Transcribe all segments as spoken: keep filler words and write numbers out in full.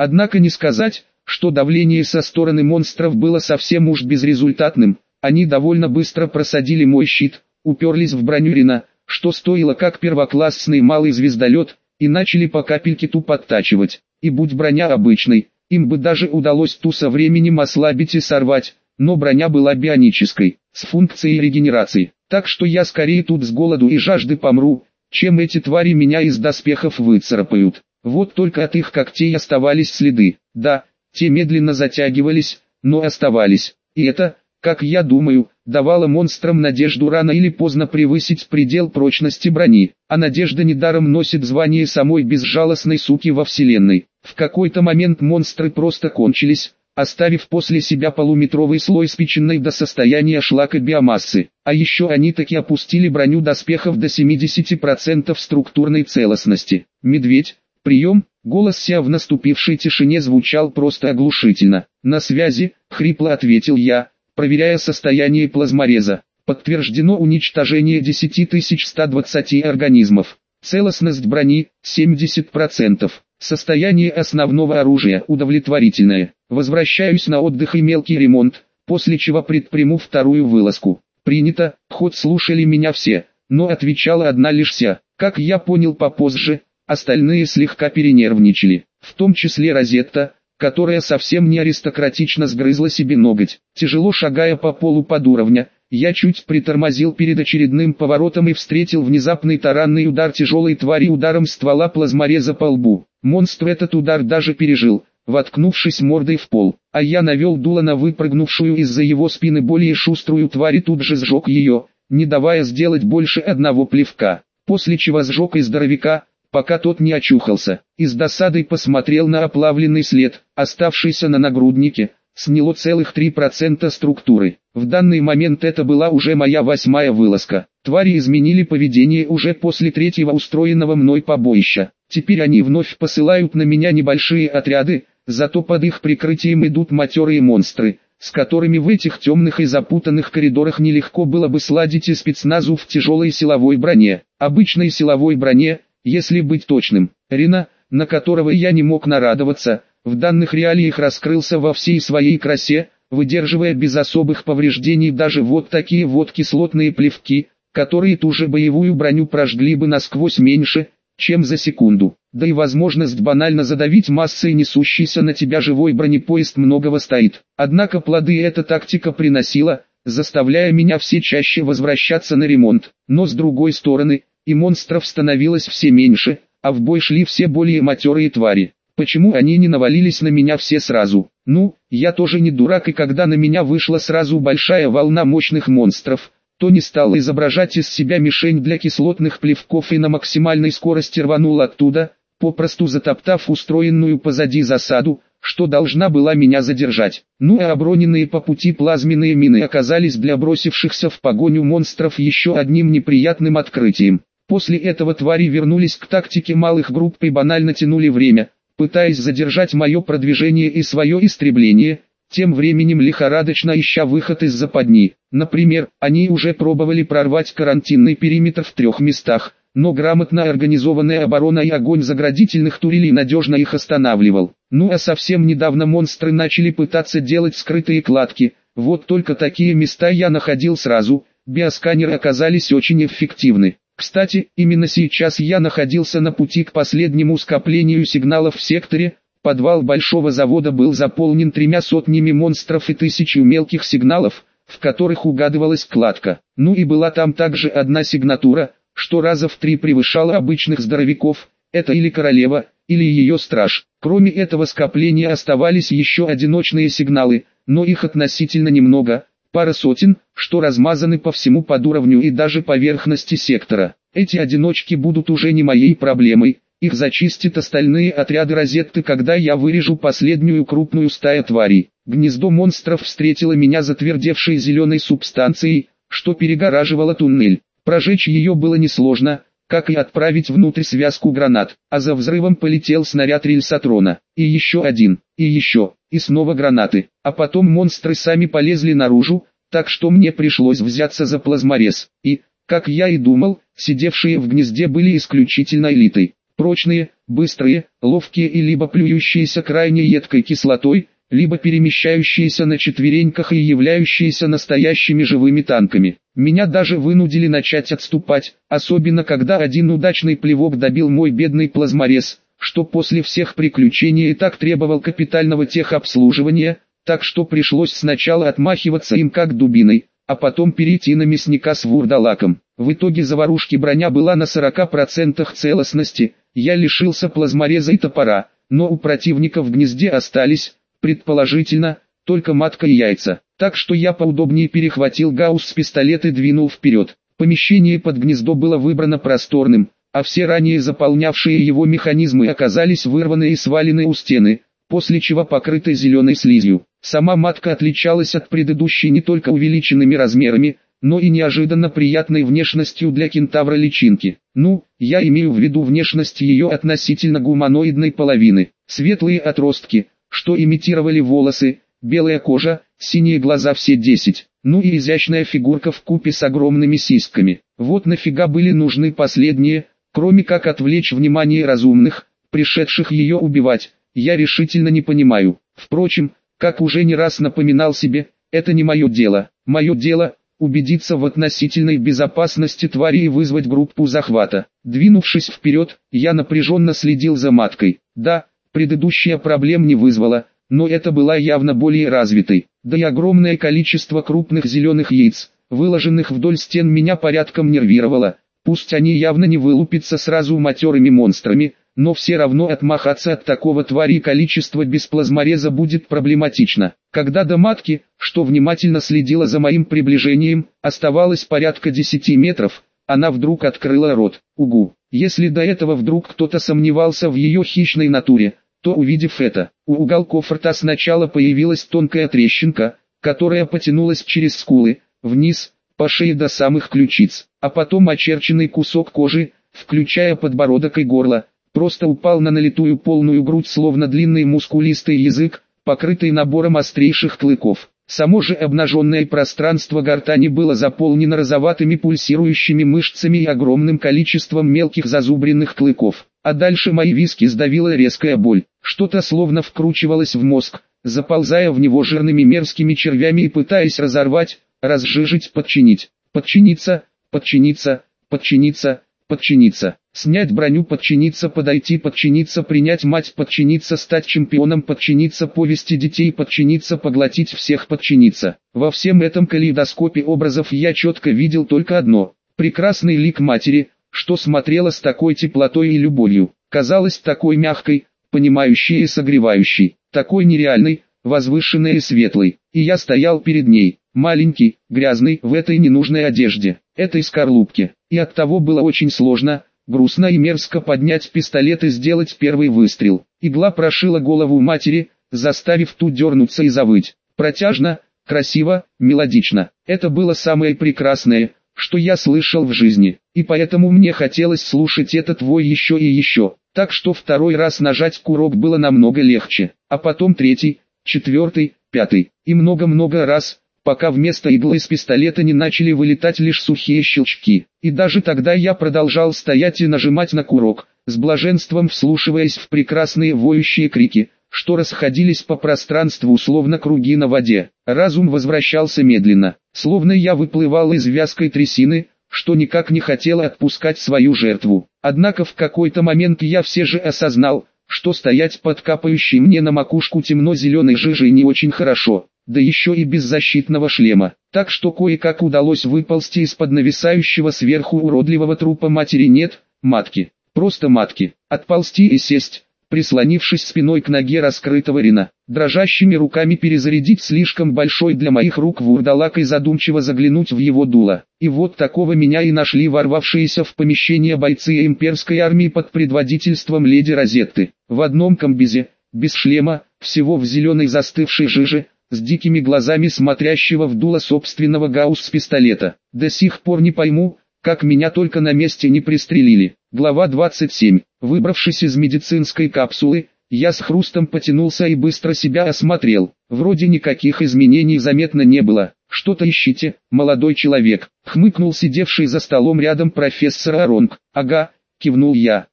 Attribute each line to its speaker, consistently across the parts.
Speaker 1: Однако не сказать, что давление со стороны монстров было совсем уж безрезультатным. Они довольно быстро просадили мой щит, уперлись в броню Рина, что стоило как первоклассный малый звездолет, и начали по капельке ту подтачивать. И будь броня обычной, им бы даже удалось ту со временем ослабить и сорвать, но броня была бионической, с функцией регенерации. Так что я скорее тут с голоду и жажды помру, чем эти твари меня из доспехов выцарапают. Вот только от их когтей оставались следы. Да, те медленно затягивались, но оставались. И это, как я думаю, давало монстрам надежду рано или поздно превысить предел прочности брони. А надежда недаром носит звание самой безжалостной суки во вселенной. В какой-то момент монстры просто кончились, оставив после себя полуметровый слой спиченной до состояния шлака биомассы. А еще они таки опустили броню доспехов до семидесяти процентов структурной целостности. «Медведь, прием!» Голос Ся в наступившей тишине звучал просто оглушительно. «На связи», — хрипло ответил я, проверяя состояние плазмореза. «Подтверждено уничтожение десять тысяч сто двадцать организмов. Целостность брони — семьдесят процентов. Состояние основного оружия удовлетворительное. Возвращаюсь на отдых и мелкий ремонт, после чего предприму вторую вылазку». «Принято», хоть слушали меня все, но отвечала одна лишь Ся. Как я понял попозже, остальные слегка перенервничали, в том числе Розетта, которая совсем не аристократично сгрызла себе ноготь. Тяжело шагая по полу под уровня, я чуть притормозил перед очередным поворотом и встретил внезапный таранный удар тяжелой твари ударом ствола плазмореза по лбу. Монстр этот удар даже пережил, воткнувшись мордой в пол, а я навел дуло на выпрыгнувшую из-за его спины более шуструю тварь и тут же сжег ее, не давая сделать больше одного плевка, после чего сжег и здоровяка, пока тот не очухался, и с досадой посмотрел на оплавленный след, оставшийся на нагруднике. Сняло целых три процента структуры. В данный момент это была уже моя восьмая вылазка. Твари изменили поведение уже после третьего устроенного мной побоища. Теперь они вновь посылают на меня небольшие отряды, зато под их прикрытием идут матерые монстры, с которыми в этих темных и запутанных коридорах нелегко было бы сладить и спецназу в тяжелой силовой броне. Обычной силовой броне, если быть точным. Рина, на которого я не мог нарадоваться, в данных реалиях раскрылся во всей своей красе, выдерживая без особых повреждений даже вот такие вот кислотные плевки, которые ту же боевую броню прожгли бы насквозь меньше, чем за секунду. Да и возможность банально задавить массой несущийся на тебя живой бронепоезд многого стоит. Однако плоды эта тактика приносила, заставляя меня все чаще возвращаться на ремонт. Но с другой стороны, и монстров становилось все меньше, а в бой шли все более матерые твари. Почему они не навалились на меня все сразу? Ну, я тоже не дурак, и когда на меня вышла сразу большая волна мощных монстров, то не стал изображать из себя мишень для кислотных плевков и на максимальной скорости рванул оттуда, попросту затоптав устроенную позади засаду, что должна была меня задержать. Ну а оброненные по пути плазменные мины оказались для бросившихся в погоню монстров еще одним неприятным открытием. После этого твари вернулись к тактике малых групп и банально тянули время, пытаясь задержать мое продвижение и свое истребление, тем временем лихорадочно ища выход из западни. Например, они уже пробовали прорвать карантинный периметр в трех местах, но грамотно организованная оборона и огонь заградительных турелей надежно их останавливал. Ну а совсем недавно монстры начали пытаться делать скрытые кладки, вот только такие места я находил сразу, биосканеры оказались очень эффективны. Кстати, именно сейчас я находился на пути к последнему скоплению сигналов в секторе. Подвал большого завода был заполнен тремя сотнями монстров и тысячей мелких сигналов, в которых угадывалась кладка. Ну и была там также одна сигнатура, что раза в три превышала обычных здоровяков, это или королева, или ее страж. Кроме этого скопления оставались еще одиночные сигналы, но их относительно немного, пара сотен, что размазаны по всему подуровню и даже поверхности сектора. Эти одиночки будут уже не моей проблемой, их зачистят остальные отряды Розетты, когда я вырежу последнюю крупную стаю тварей. Гнездо монстров встретило меня затвердевшей зеленой субстанцией, что перегораживало туннель. Прожечь ее было несложно, как и отправить внутрь связку гранат, а за взрывом полетел снаряд рельсотрона. И еще один, и еще, и снова гранаты. А потом монстры сами полезли наружу, так что мне пришлось взяться за плазморез. И, как я и думал, сидевшие в гнезде были исключительно элитой. Прочные, быстрые, ловкие и либо плюющиеся крайне едкой кислотой, либо перемещающиеся на четвереньках и являющиеся настоящими живыми танками. Меня даже вынудили начать отступать, особенно когда один удачный плевок добил мой бедный плазморез, что после всех приключений и так требовал капитального техобслуживания, так что пришлось сначала отмахиваться им как дубиной, а потом перейти на мясника с вурдалаком. В итоге заварушки броня была на сорока процентах целостности, я лишился плазмореза и топора, но у противника в гнезде остались, предположительно, только матка и яйца. Так что я поудобнее перехватил гаусс с пистолет и двинул вперед. Помещение под гнездо было выбрано просторным, а все ранее заполнявшие его механизмы оказались вырваны и свалены у стены, после чего покрыты зеленой слизью. Сама матка отличалась от предыдущей не только увеличенными размерами, но и неожиданно приятной внешностью для кентавра личинки. Ну, я имею в виду внешность ее относительно гуманоидной половины. Светлые отростки, что имитировали волосы, белая кожа, синие глаза все десять. Ну и изящная фигурка вкупе с огромными сиськами. Вот нафига были нужны последние, кроме как отвлечь внимание разумных, пришедших ее убивать, я решительно не понимаю. Впрочем, как уже не раз напоминал себе, это не мое дело. Мое дело – убедиться в относительной безопасности твари и вызвать группу захвата. Двинувшись вперед, я напряженно следил за маткой. Да, предыдущая проблем не вызвала, но это была явно более развитой. Да и огромное количество крупных зеленых яиц, выложенных вдоль стен, меня порядком нервировало. Пусть они явно не вылупятся сразу матерыми монстрами, но все равно отмахаться от такого твари и количества без плазмореза будет проблематично. Когда до матки, что внимательно следила за моим приближением, оставалось порядка десяти метров, она вдруг открыла рот. Угу. Если до этого вдруг кто-то сомневался в ее хищной натуре, то увидев это, у уголков рта сначала появилась тонкая трещинка, которая потянулась через скулы, вниз, по шее до самых ключиц, а потом очерченный кусок кожи, включая подбородок и горло, просто упал на налитую полную грудь, словно длинный мускулистый язык, покрытый набором острейших клыков. Само же обнаженное пространство гортани было заполнено розоватыми пульсирующими мышцами и огромным количеством мелких зазубренных клыков. А дальше мои виски сдавила резкая боль. Что-то словно вкручивалось в мозг, заползая в него жирными мерзкими червями и пытаясь разорвать, разжижить, подчинить. Подчиниться, подчиниться, подчиниться, подчиниться. Снять броню, подчиниться, подойти, подчиниться, принять мать, подчиниться, стать чемпионом, подчиниться, повести детей, подчиниться, поглотить всех, подчиниться. Во всем этом калейдоскопе образов я четко видел только одно – прекрасный лик матери, что смотрела с такой теплотой и любовью, казалась такой мягкой, понимающей и согревающей, такой нереальной, возвышенной и светлой. И я стоял перед ней, маленький, грязный, в этой ненужной одежде, этой скорлупке, и оттого было очень сложно, грустно и мерзко поднять пистолет и сделать первый выстрел. Игла прошила голову матери, заставив ту дернуться и завыть. Протяжно, красиво, мелодично. Это было самое прекрасное, что я слышал в жизни, и поэтому мне хотелось слушать этот вой еще и еще. Так что второй раз нажать курок было намного легче, а потом третий, четвертый, пятый, и много-много раз, пока вместо иглы из пистолета не начали вылетать лишь сухие щелчки. И даже тогда я продолжал стоять и нажимать на курок, с блаженством вслушиваясь в прекрасные воющие крики, что расходились по пространству словно круги на воде. Разум возвращался медленно, словно я выплывал из вязкой трясины, что никак не хотела отпускать свою жертву. Однако в какой-то момент я все же осознал, что стоять под капающей мне на макушку темно-зеленой жижей не очень хорошо, да еще и без защитного шлема. Так что кое-как удалось выползти из-под нависающего сверху уродливого трупа матери, нет, матки, просто матки, отползти и сесть, прислонившись спиной к ноге раскрытого Рина, дрожащими руками перезарядить слишком большой для моих рук вурдалак и задумчиво заглянуть в его дуло. И вот такого меня и нашли ворвавшиеся в помещение бойцы имперской армии под предводительством леди Розетты, в одном комбизе, без шлема, всего в зеленой застывшей жиже, с дикими глазами смотрящего в дуло собственного гаусс-пистолета. До сих пор не пойму, как меня только на месте не пристрелили. Глава двадцать семь. Выбравшись из медицинской капсулы, я с хрустом потянулся и быстро себя осмотрел. Вроде никаких изменений заметно не было. «Что-то ищите, молодой человек», — хмыкнул сидевший за столом рядом профессор Аронг. «Ага», — кивнул я.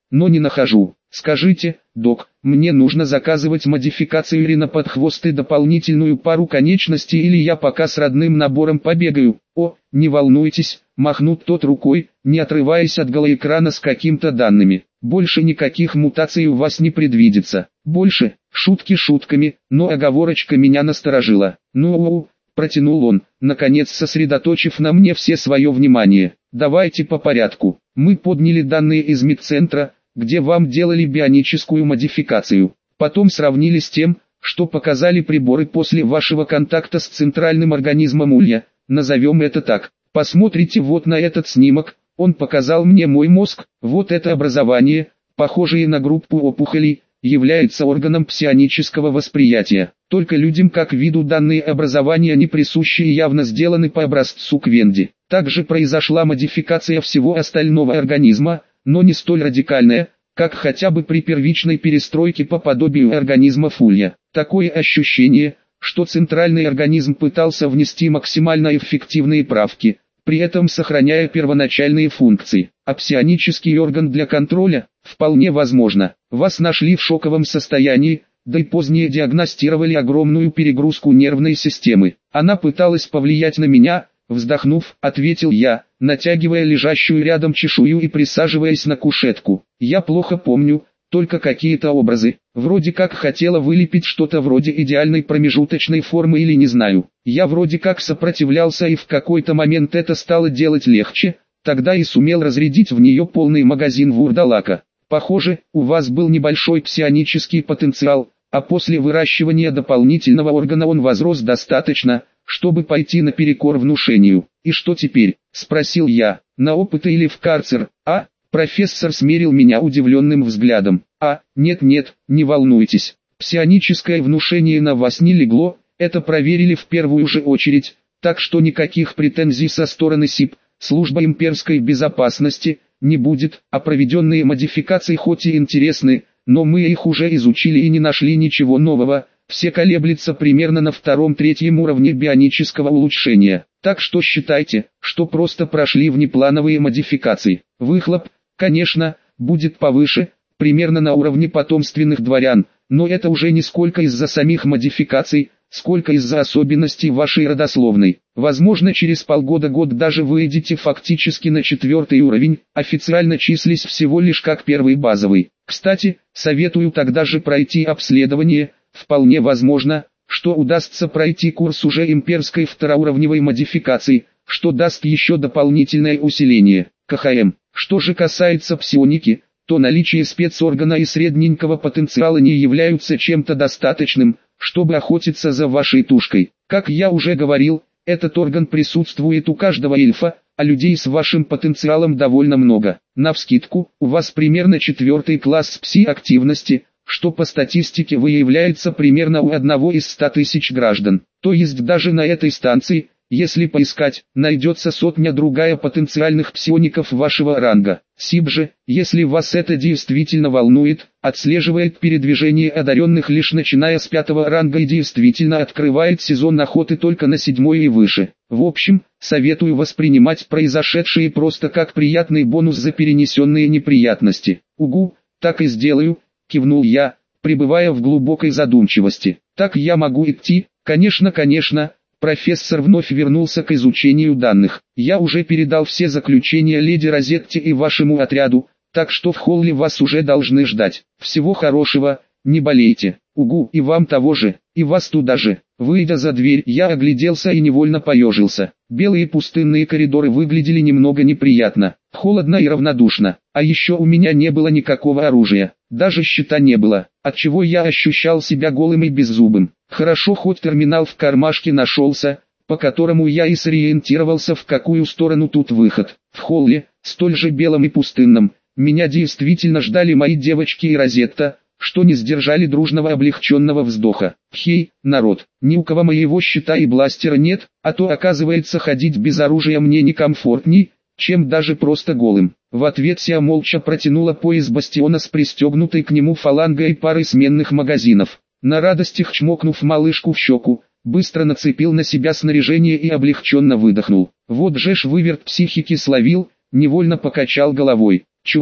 Speaker 1: но не нахожу. Скажите, док, мне нужно заказывать модификацию Ирина под хвост и дополнительную пару конечностей, или я пока с родным набором побегаю? О, не волнуйтесь, махнут тот рукой, не отрываясь от голоэкрана с каким-то данными. Больше никаких мутаций у вас не предвидится. Больше, шутки шутками, но оговорочка меня насторожила. Ну, протянул он, наконец сосредоточив на мне все свое внимание. Давайте по порядку. Мы подняли данные из медцентра, где вам делали бионическую модификацию. Потом сравнили с тем, что показали приборы после вашего контакта с центральным организмом улья, назовем это так. Посмотрите вот на этот снимок, он показал мне мой мозг, вот это образование, похожее на группу опухолей, является органом псионического восприятия. Только людям как виду данные образования не присущи и явно сделаны по образцу Квенди. Также произошла модификация всего остального организма, но не столь радикальная, как хотя бы при первичной перестройке по подобию организма улья. Такое ощущение, что центральный организм пытался внести максимально эффективные правки, при этом сохраняя первоначальные функции. А псионический орган для контроля, вполне возможно. Вас нашли в шоковом состоянии, да и позднее диагностировали огромную перегрузку нервной системы. Она пыталась повлиять на меня, вздохнув, ответил я, натягивая лежащую рядом чешую и присаживаясь на кушетку. Я плохо помню, только какие-то образы. Вроде как хотела вылепить что-то вроде идеальной промежуточной формы или не знаю. Я вроде как сопротивлялся, и в какой-то момент это стало делать легче, тогда и сумел разрядить в нее полный магазин вурдалака. Похоже, у вас был небольшой псионический потенциал, а после выращивания дополнительного органа он возрос достаточно, чтобы пойти наперекор внушению. «И что теперь?» – спросил я. «На опыты или в карцер?» «А?» – профессор смерил меня удивленным взглядом. «А, нет-нет, не волнуйтесь. Псионическое внушение на вас не легло, это проверили в первую же очередь, так что никаких претензий со стороны СИП, служба имперской безопасности, не будет, а проведенные модификации хоть и интересны, но мы их уже изучили и не нашли ничего нового, все колеблется примерно на втором-третьем уровне бионического улучшения. Так что считайте, что просто прошли внеплановые модификации. Выхлоп, конечно, будет повыше, примерно на уровне потомственных дворян, но это уже не сколько из-за самих модификаций, сколько из-за особенностей вашей родословной. Возможно, через полгода-год даже выйдете фактически на четвертый уровень, официально числись всего лишь как первый базовый. Кстати, советую тогда же пройти обследование, вполне возможно, что удастся пройти курс уже имперской второуровневой модификации, что даст еще дополнительное усиление. КХМ. Что же касается псионики, то наличие спецоргана и средненького потенциала не являются чем-то достаточным, чтобы охотиться за вашей тушкой. Как я уже говорил, этот орган присутствует у каждого эльфа, а людей с вашим потенциалом довольно много. Навскидку, у вас примерно четвертый класс пси-активности, что по статистике выявляется примерно у одного из ста тысяч граждан. То есть даже на этой станции, если поискать, найдется сотня-другая потенциальных псиоников вашего ранга. СИБ же, если вас это действительно волнует, отслеживает передвижение одаренных лишь начиная с пятого ранга и действительно открывает сезон охоты только на седьмой и выше. В общем, советую воспринимать произошедшее просто как приятный бонус за перенесенные неприятности. Угу, так и сделаю, кивнул я, пребывая в глубокой задумчивости. Так я могу идти? Конечно, конечно. Профессор вновь вернулся к изучению данных. Я уже передал все заключения леди Розетти и вашему отряду, так что в холле вас уже должны ждать. Всего хорошего, не болейте. Угу, и вам того же, и вас туда же. Выйдя за дверь, я огляделся и невольно поежился. Белые пустынные коридоры выглядели немного неприятно, холодно и равнодушно. А еще у меня не было никакого оружия, даже щита не было, отчего я ощущал себя голым и беззубым. Хорошо, хоть терминал в кармашке нашелся, по которому я и сориентировался, в какую сторону тут выход. В холле, столь же белом и пустынном, меня действительно ждали мои девочки и Розетта, что не сдержали дружного облегченного вздоха. Хей, народ, ни у кого моего щита и бластера нет, а то оказывается ходить без оружия мне некомфортней, чем даже просто голым. В ответ Сия молча протянула пояс бастиона с пристегнутой к нему фалангой и парой сменных магазинов. На радостях чмокнув малышку в щеку, быстро нацепил на себя снаряжение и облегченно выдохнул. Вот же ж выверт психики словил, невольно покачал головой. Чувак,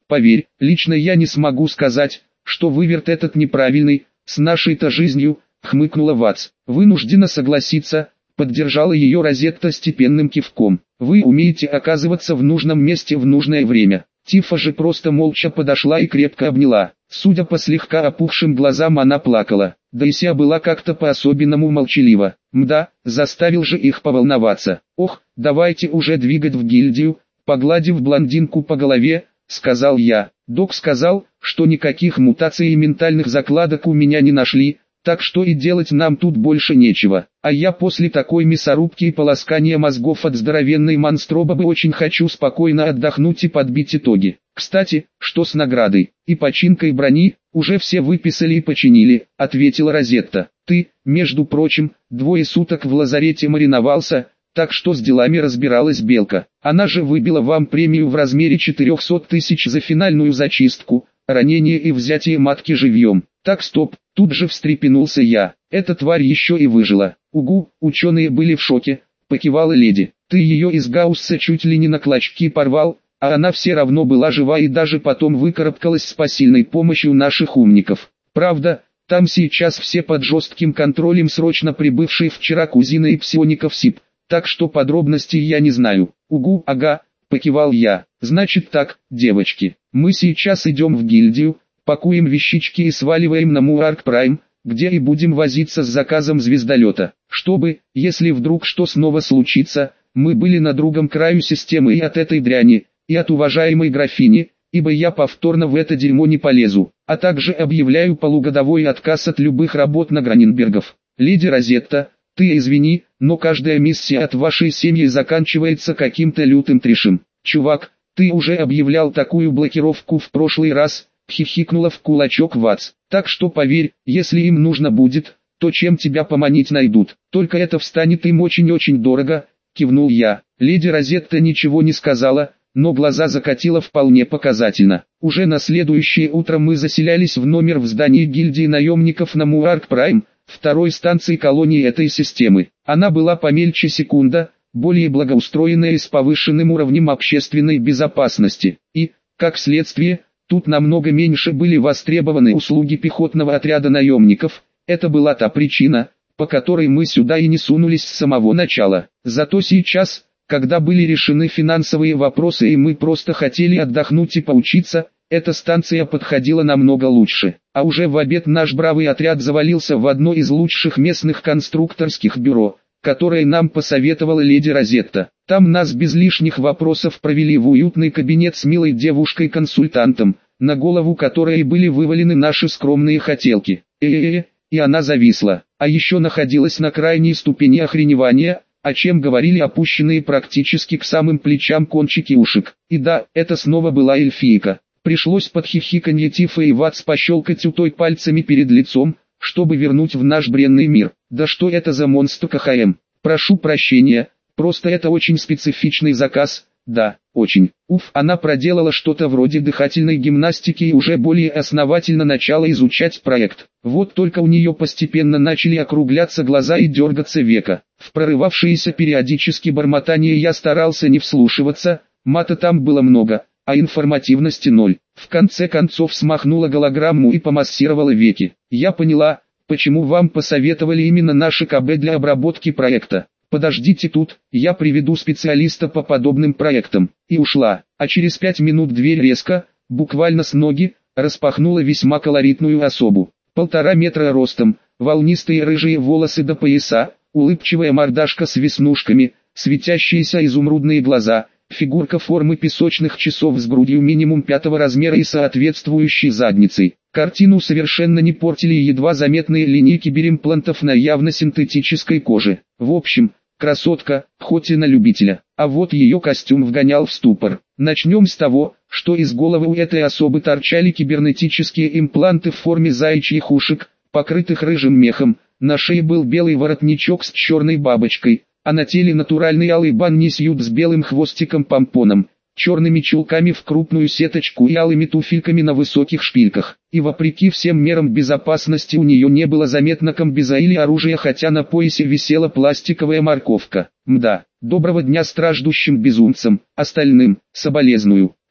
Speaker 1: Поверь, лично я не смогу сказать, что выверт этот неправильный, с нашей-то жизнью, хмыкнула Ватс. Вынуждена согласиться, поддержала ее Розетта степенным кивком. Вы умеете оказываться в нужном месте в нужное время. Тифа же просто молча подошла и крепко обняла. Судя по слегка опухшим глазам, она плакала. Дейся была как-то по-особенному молчалива. Мда, заставил же их поволноваться. Ох, давайте уже двигать в гильдию, погладив блондинку по голове, сказал я. Док сказал, что никаких мутаций и ментальных закладок у меня не нашли, так что и делать нам тут больше нечего. А я после такой мясорубки и полоскания мозгов от здоровенной монстробы очень хочу спокойно отдохнуть и подбить итоги. Кстати, что с наградой и починкой брони, уже все выписали и починили, ответила Розетта. Ты, между прочим, двое суток в лазарете мариновался, так что с делами разбиралась Белка. Она же выбила вам премию в размере четырехсот тысяч за финальную зачистку, ранение и взятие матки живьем. Так, стоп, тут же встрепенулся я. Эта тварь еще и выжила. Угу, ученые были в шоке, покивала леди. Ты ее из Гаусса чуть ли не на клочки порвал, а она все равно была жива и даже потом выкарабкалась с посильной помощью наших умников. Правда, там сейчас все под жестким контролем срочно прибывшие вчера кузина и псиоников СИП, так что подробностей я не знаю. Угу, ага, покивал я. Значит так, девочки, мы сейчас идем в гильдию, пакуем вещички и сваливаем на Муарк Прайм, где и будем возиться с заказом звездолета, чтобы, если вдруг что снова случится, мы были на другом краю системы и от этой дряни, и от уважаемой графини, ибо я повторно в это дерьмо не полезу, а также объявляю полугодовой отказ от любых работ на Граненбергов. Леди Розетта, ты извини, но каждая миссия от вашей семьи заканчивается каким-то лютым трешем. Чувак, ты уже объявлял такую блокировку в прошлый раз, хихикнула в кулачок Ватс. Так что поверь, если им нужно будет, то чем тебя поманить найдут. Только это встанет им очень-очень дорого, кивнул я. Леди Розетта ничего не сказала, но глаза закатила вполне показательно. Уже на следующее утро мы заселялись в номер в здании гильдии наемников на Муарк Прайм, второй станции колонии этой системы. Она была помельче Секунда, более благоустроенная и с повышенным уровнем общественной безопасности. И, как следствие, тут намного меньше были востребованы услуги пехотного отряда наемников. Это была та причина, по которой мы сюда и не сунулись с самого начала. Зато сейчас, когда были решены финансовые вопросы и мы просто хотели отдохнуть и поучиться, эта станция подходила намного лучше. А уже в обед наш бравый отряд завалился в одно из лучших местных конструкторских бюро, которое нам посоветовала леди Розетта. Там нас без лишних вопросов провели в уютный кабинет с милой девушкой-консультантом, на голову которой были вывалены наши скромные хотелки. Э-э-э, и она зависла, а еще находилась на крайней ступени охреневания, о чем говорили опущенные практически к самым плечам кончики ушек. И да, это снова была эльфийка. Пришлось под хихиканье Тифа и Ватс пощелкать у той пальцами перед лицом, чтобы вернуть в наш бренный мир. Да что это за монстр КХМ? Прошу прощения, просто это очень специфичный заказ. Да, очень. Уф, она проделала что-то вроде дыхательной гимнастики и уже более основательно начала изучать проект. Вот только у нее постепенно начали округляться глаза и дергаться века. В прорывавшееся периодически бормотание я старался не вслушиваться, мата там было много, а информативности ноль. В конце концов смахнула голограмму и помассировала веки. Я поняла, почему вам посоветовали именно наши КБ для обработки проекта. Подождите тут, я приведу специалиста по подобным проектам. И ушла. А через пять минут дверь резко, буквально с ноги, распахнула весьма колоритную особу. Полтора метра ростом, волнистые рыжие волосы до пояса, улыбчивая мордашка с веснушками, светящиеся изумрудные глаза, фигурка формы песочных часов с грудью минимум пятого размера и соответствующей задницей. Картину совершенно не портили едва заметные линейки беримплантов на явно синтетической коже. В общем, красотка, хоть и на любителя. А вот ее костюм вгонял в ступор. Начнем с того, что из головы у этой особы торчали кибернетические импланты в форме заячьих ушек, покрытых рыжим мехом. На шее был белый воротничок с черной бабочкой, а на теле натуральный алый банни-сьют с белым хвостиком-помпоном, черными чулками в крупную сеточку и алыми туфельками на высоких шпильках. И вопреки всем мерам безопасности у нее не было заметно комбеза или оружия, хотя на поясе висела пластиковая морковка. Мда, доброго дня страждущим безумцам, остальным, соболезную.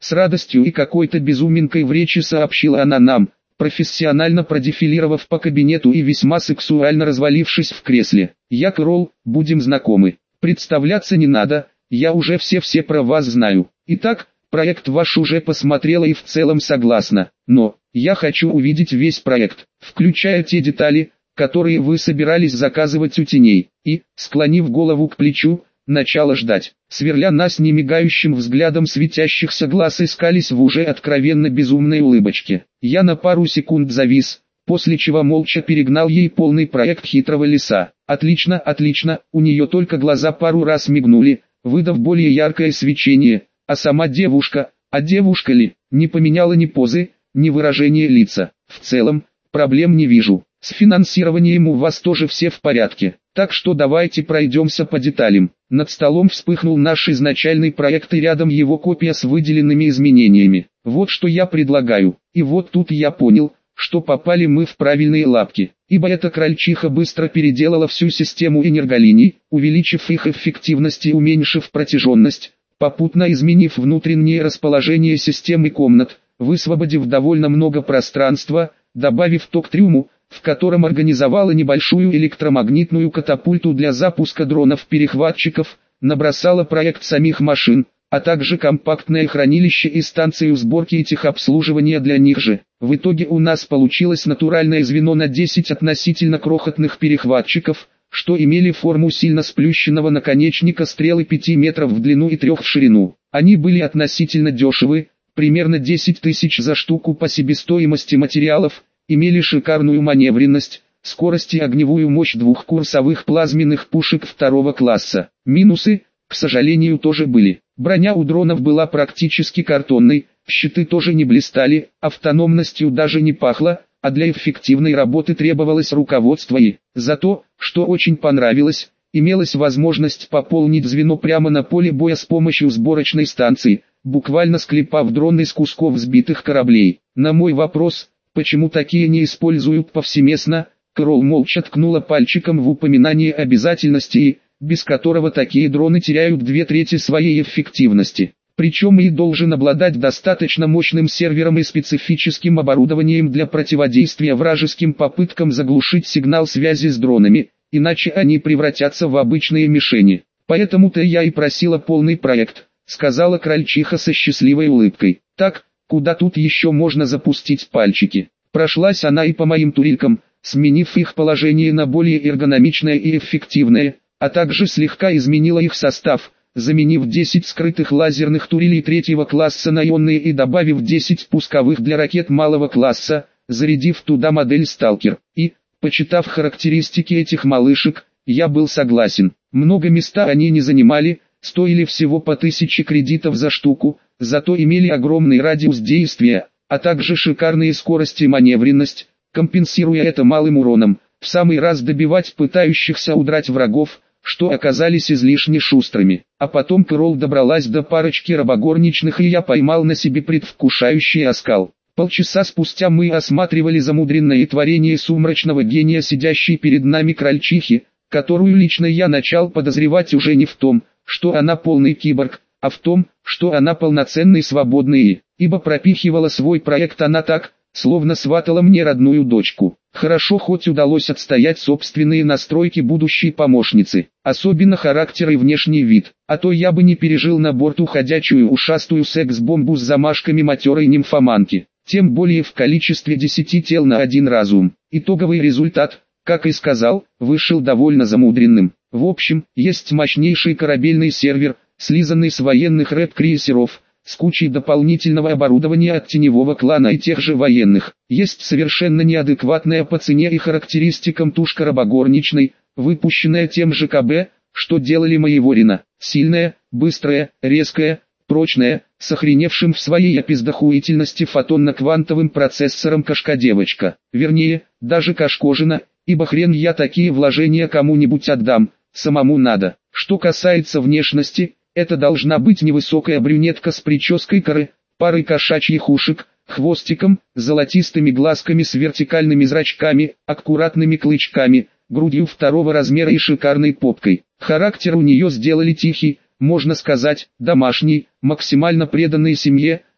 Speaker 1: С радостью и какой-то безуминкой в речи сообщила она нам, профессионально продефилировав по кабинету и весьма сексуально развалившись в кресле. «Я Кэрол, будем знакомы. Представляться не надо, я уже все-все про вас знаю. Итак, проект ваш уже посмотрела и в целом согласна, но я хочу увидеть весь проект, включая те детали, которые вы собирались заказывать у теней». И, склонив голову к плечу, начала ждать. Сверля нас немигающим взглядом светящихся глаз, искались в уже откровенно безумной улыбочке. Я на пару секунд завис, после чего молча перегнал ей полный проект хитрого лиса. Отлично, отлично, у нее только глаза пару раз мигнули, выдав более яркое свечение, а сама девушка, а девушка ли, не поменяла ни позы, ни выражения лица. В целом, проблем не вижу. С финансированием у вас тоже все в порядке, так что давайте пройдемся по деталям. Над столом вспыхнул наш изначальный проект и рядом его копия с выделенными изменениями. Вот что я предлагаю. И вот тут я понял, что попали мы в правильные лапки, ибо эта крольчиха быстро переделала всю систему энерголиний, увеличив их эффективность и уменьшив протяженность, попутно изменив внутреннее расположение системы комнат, высвободив довольно много пространства, добавив ток трюму, в котором организовала небольшую электромагнитную катапульту для запуска дронов-перехватчиков, набросала проект самих машин, а также компактное хранилище и станцию сборки и техобслуживания для них же. В итоге у нас получилось натуральное звено на десять относительно крохотных перехватчиков, что имели форму сильно сплющенного наконечника стрелы пяти метров в длину и трёх в ширину. Они были относительно дешевы, примерно десять тысяч за штуку по себестоимости материалов, имели шикарную маневренность, скорость и огневую мощь двух курсовых плазменных пушек второго класса. Минусы, к сожалению, тоже были. Броня у дронов была практически картонной, щиты тоже не блистали, автономностью даже не пахло, а для эффективной работы требовалось руководство и, зато, что очень понравилось, имелась возможность пополнить звено прямо на поле боя с помощью сборочной станции, буквально склепав дрон из кусков сбитых кораблей. На мой вопрос, почему такие не используют повсеместно, Кэрол молча ткнула пальчиком в упоминание обязательности и, без которого такие дроны теряют две трети своей эффективности. Причем и должен обладать достаточно мощным сервером и специфическим оборудованием для противодействия вражеским попыткам заглушить сигнал связи с дронами, иначе они превратятся в обычные мишени. Поэтому-то я и просила полный проект, сказала крольчиха со счастливой улыбкой. Так, куда тут еще можно запустить пальчики? Прошлась она и по моим турелькам, сменив их положение на более эргономичное и эффективное, а также слегка изменила их состав, заменив десять скрытых лазерных турелей третьего класса на ионные и добавив десять пусковых для ракет малого класса, зарядив туда модель «Сталкер». И, почитав характеристики этих малышек, я был согласен. Много места они не занимали, стоили всего по тысяче кредитов за штуку, зато имели огромный радиус действия, а также шикарные скорости и маневренность, компенсируя это малым уроном, в самый раз добивать пытающихся удрать врагов, что оказались излишне шустрыми. А потом Кэрол добралась до парочки рабогорничных, и я поймал на себе предвкушающий оскал. Полчаса спустя мы осматривали замудренное творение сумрачного гения, сидящей перед нами крольчихи, которую лично я начал подозревать уже не в том, что она полный киборг, а в том, что она полноценный свободный, ибо пропихивала свой проект она так, словно сватала мне родную дочку. Хорошо хоть удалось отстоять собственные настройки будущей помощницы, особенно характер и внешний вид, а то я бы не пережил на борту ходячую ушастую секс-бомбу с замашками матерой нимфоманки, тем более в количестве десяти тел на один разум. Итоговый результат, как и сказал, вышел довольно замудренным. В общем, есть мощнейший корабельный сервер, слизанный с военных рэп-крейсеров, с кучей дополнительного оборудования от теневого клана и тех же военных. Есть совершенно неадекватная по цене и характеристикам тушка рабогорничной, выпущенная тем же КБ, что делали моего Рина. Сильная, быстрая, резкая, прочная, с охреневшим в своей опиздохуительности фотонно-квантовым процессором кошка-девочка. Вернее, даже кошкожина, ибо хрен я такие вложения кому-нибудь отдам, самому надо. Что касается внешности, это должна быть невысокая брюнетка с прической коры, парой кошачьих ушек, хвостиком, золотистыми глазками с вертикальными зрачками, аккуратными клычками, грудью второго размера и шикарной попкой. Характер у нее сделали тихий, можно сказать, домашний, максимально преданный семье,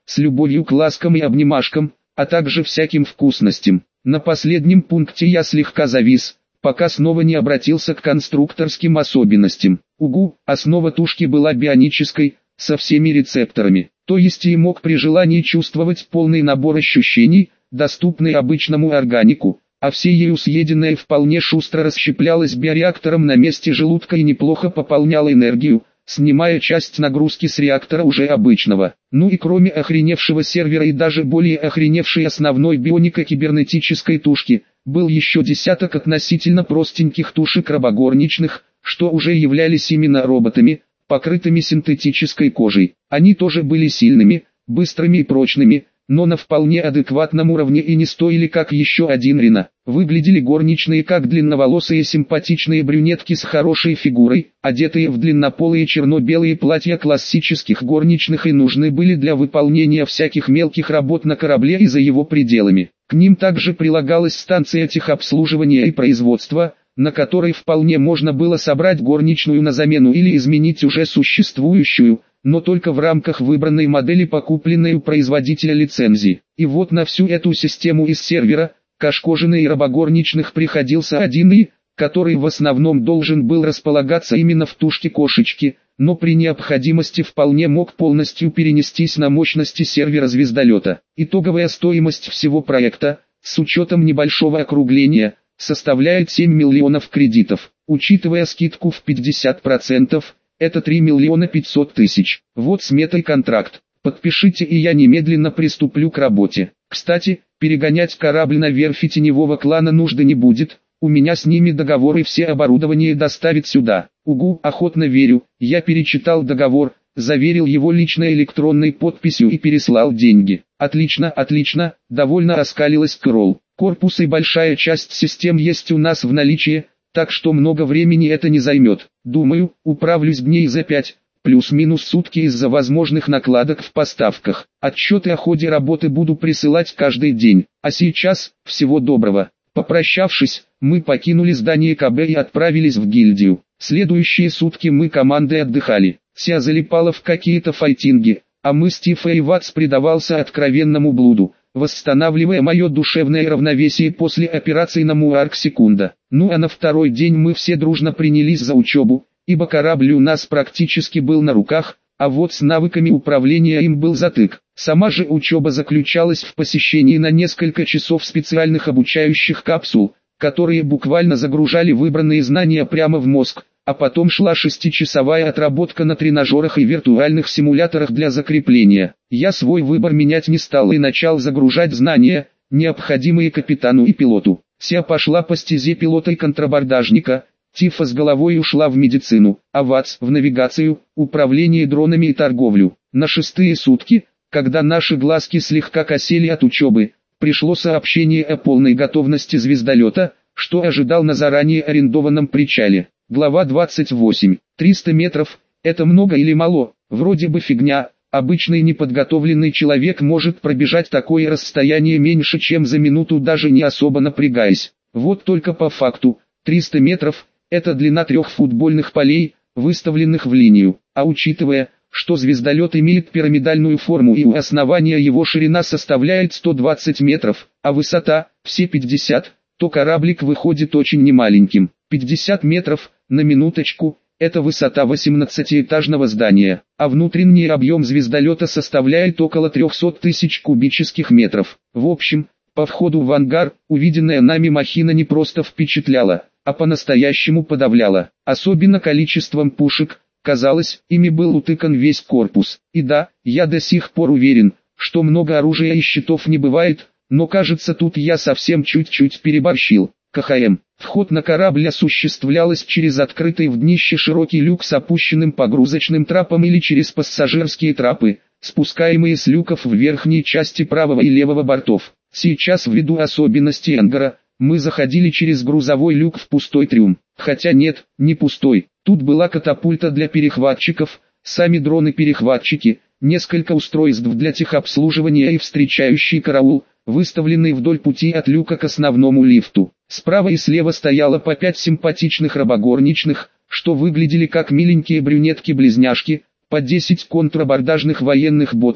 Speaker 1: с любовью к ласкам и обнимашкам, а также всяким вкусностям. На последнем пункте я слегка завис, пока снова не обратился к конструкторским особенностям. Угу, основа тушки была бионической, со всеми рецепторами, то есть и мог при желании чувствовать полный набор ощущений, доступный обычному органику, а все ею съеденное вполне шустро расщеплялось биореактором на месте желудка и неплохо пополняло энергию, снимая часть нагрузки с реактора уже обычного. Ну и кроме охреневшего сервера и даже более охреневшей основной бионико-кибернетической тушки, был еще десяток относительно простеньких тушек рабогорничных, что уже являлись именно роботами, покрытыми синтетической кожей. Они тоже были сильными, быстрыми и прочными, но на вполне адекватном уровне и не стоили как еще один Рено. Выглядели горничные как длинноволосые симпатичные брюнетки с хорошей фигурой, одетые в длиннополые черно-белые платья классических горничных и нужны были для выполнения всяких мелких работ на корабле и за его пределами. К ним также прилагалась станция техобслуживания и производства, на которой вполне можно было собрать горничную на замену или изменить уже существующую, но только в рамках выбранной модели по купленной у производителя лицензии. И вот на всю эту систему из сервера, кашкожины и рабогорничных приходился один И, который в основном должен был располагаться именно в тушке кошечки, но при необходимости вполне мог полностью перенестись на мощности сервера звездолета. Итоговая стоимость всего проекта, с учетом небольшого округления, составляет семь миллионов кредитов. Учитывая скидку в пятьдесят процентов, это три миллиона пятьсот тысяч. Вот смета и контракт. Подпишите, и я немедленно приступлю к работе. Кстати, перегонять корабль на верфи Теневого клана нужды не будет. У меня с ними договор, и все оборудование доставит сюда. Угу, охотно верю. Я перечитал договор, заверил его лично электронной подписью и переслал деньги. Отлично, отлично, довольно оскалилась Кролл. Корпус и большая часть систем есть у нас в наличии, так что много времени это не займет. Думаю, управлюсь дней за пять, плюс-минус сутки из-за возможных накладок в поставках. Отчеты о ходе работы буду присылать каждый день. А сейчас, всего доброго. Попрощавшись, мы покинули здание КБ и отправились в гильдию. Следующие сутки мы командой отдыхали. Ся залипала в какие-то файтинги, а мы с Тифой и Ватс предавался откровенному блуду, восстанавливая мое душевное равновесие после операции на Муарк Секунда. Ну а на второй день мы все дружно принялись за учебу, ибо корабль у нас практически был на руках, а вот с навыками управления им был затык. Сама же учеба заключалась в посещении на несколько часов специальных обучающих капсул, которые буквально загружали выбранные знания прямо в мозг, а потом шла шестичасовая отработка на тренажерах и виртуальных симуляторах для закрепления. Я свой выбор менять не стал и начал загружать знания, необходимые капитану и пилоту. Ся пошла по стезе пилота и контрабордажника, Тифа с головой ушла в медицину, а Ватс в навигацию, управление дронами и торговлю. На шестые сутки, когда наши глазки слегка косели от учебы, пришло сообщение о полной готовности звездолета, что ожидал на заранее арендованном причале. Глава двадцать восемь. триста метров, это много или мало? Вроде бы фигня, обычный неподготовленный человек может пробежать такое расстояние меньше чем за минуту, даже не особо напрягаясь. Вот только по факту, триста метров, это длина трех футбольных полей, выставленных в линию, а учитывая, что звездолет имеет пирамидальную форму и у основания его ширина составляет сто двадцать метров, а высота – все пятьдесят, то кораблик выходит очень немаленьким. пятьдесят метров, на минуточку, это высота восемнадцатиэтажного здания, а внутренний объем звездолета составляет около трехсот тысяч кубических метров. В общем, по входу в ангар, увиденная нами махина не просто впечатляла, а по-настоящему подавляла, особенно количеством пушек. Казалось, ими был утыкан весь корпус. И да, я до сих пор уверен, что много оружия и щитов не бывает, но кажется, тут я совсем чуть-чуть переборщил. КХМ. Вход на корабль осуществлялось через открытый в днище широкий люк с опущенным погрузочным трапом или через пассажирские трапы, спускаемые с люков в верхней части правого и левого бортов. Сейчас, ввиду особенностей ангара, мы заходили через грузовой люк в пустой трюм. Хотя нет, не пустой. Тут была катапульта для перехватчиков, сами дроны-перехватчики, несколько устройств для техобслуживания и встречающий караул, выставленный вдоль пути от люка к основному лифту. Справа и слева стояло по пять симпатичных рабогорничных, что выглядели как миленькие брюнетки-близняшки, по десять контрабордажных военных ботов,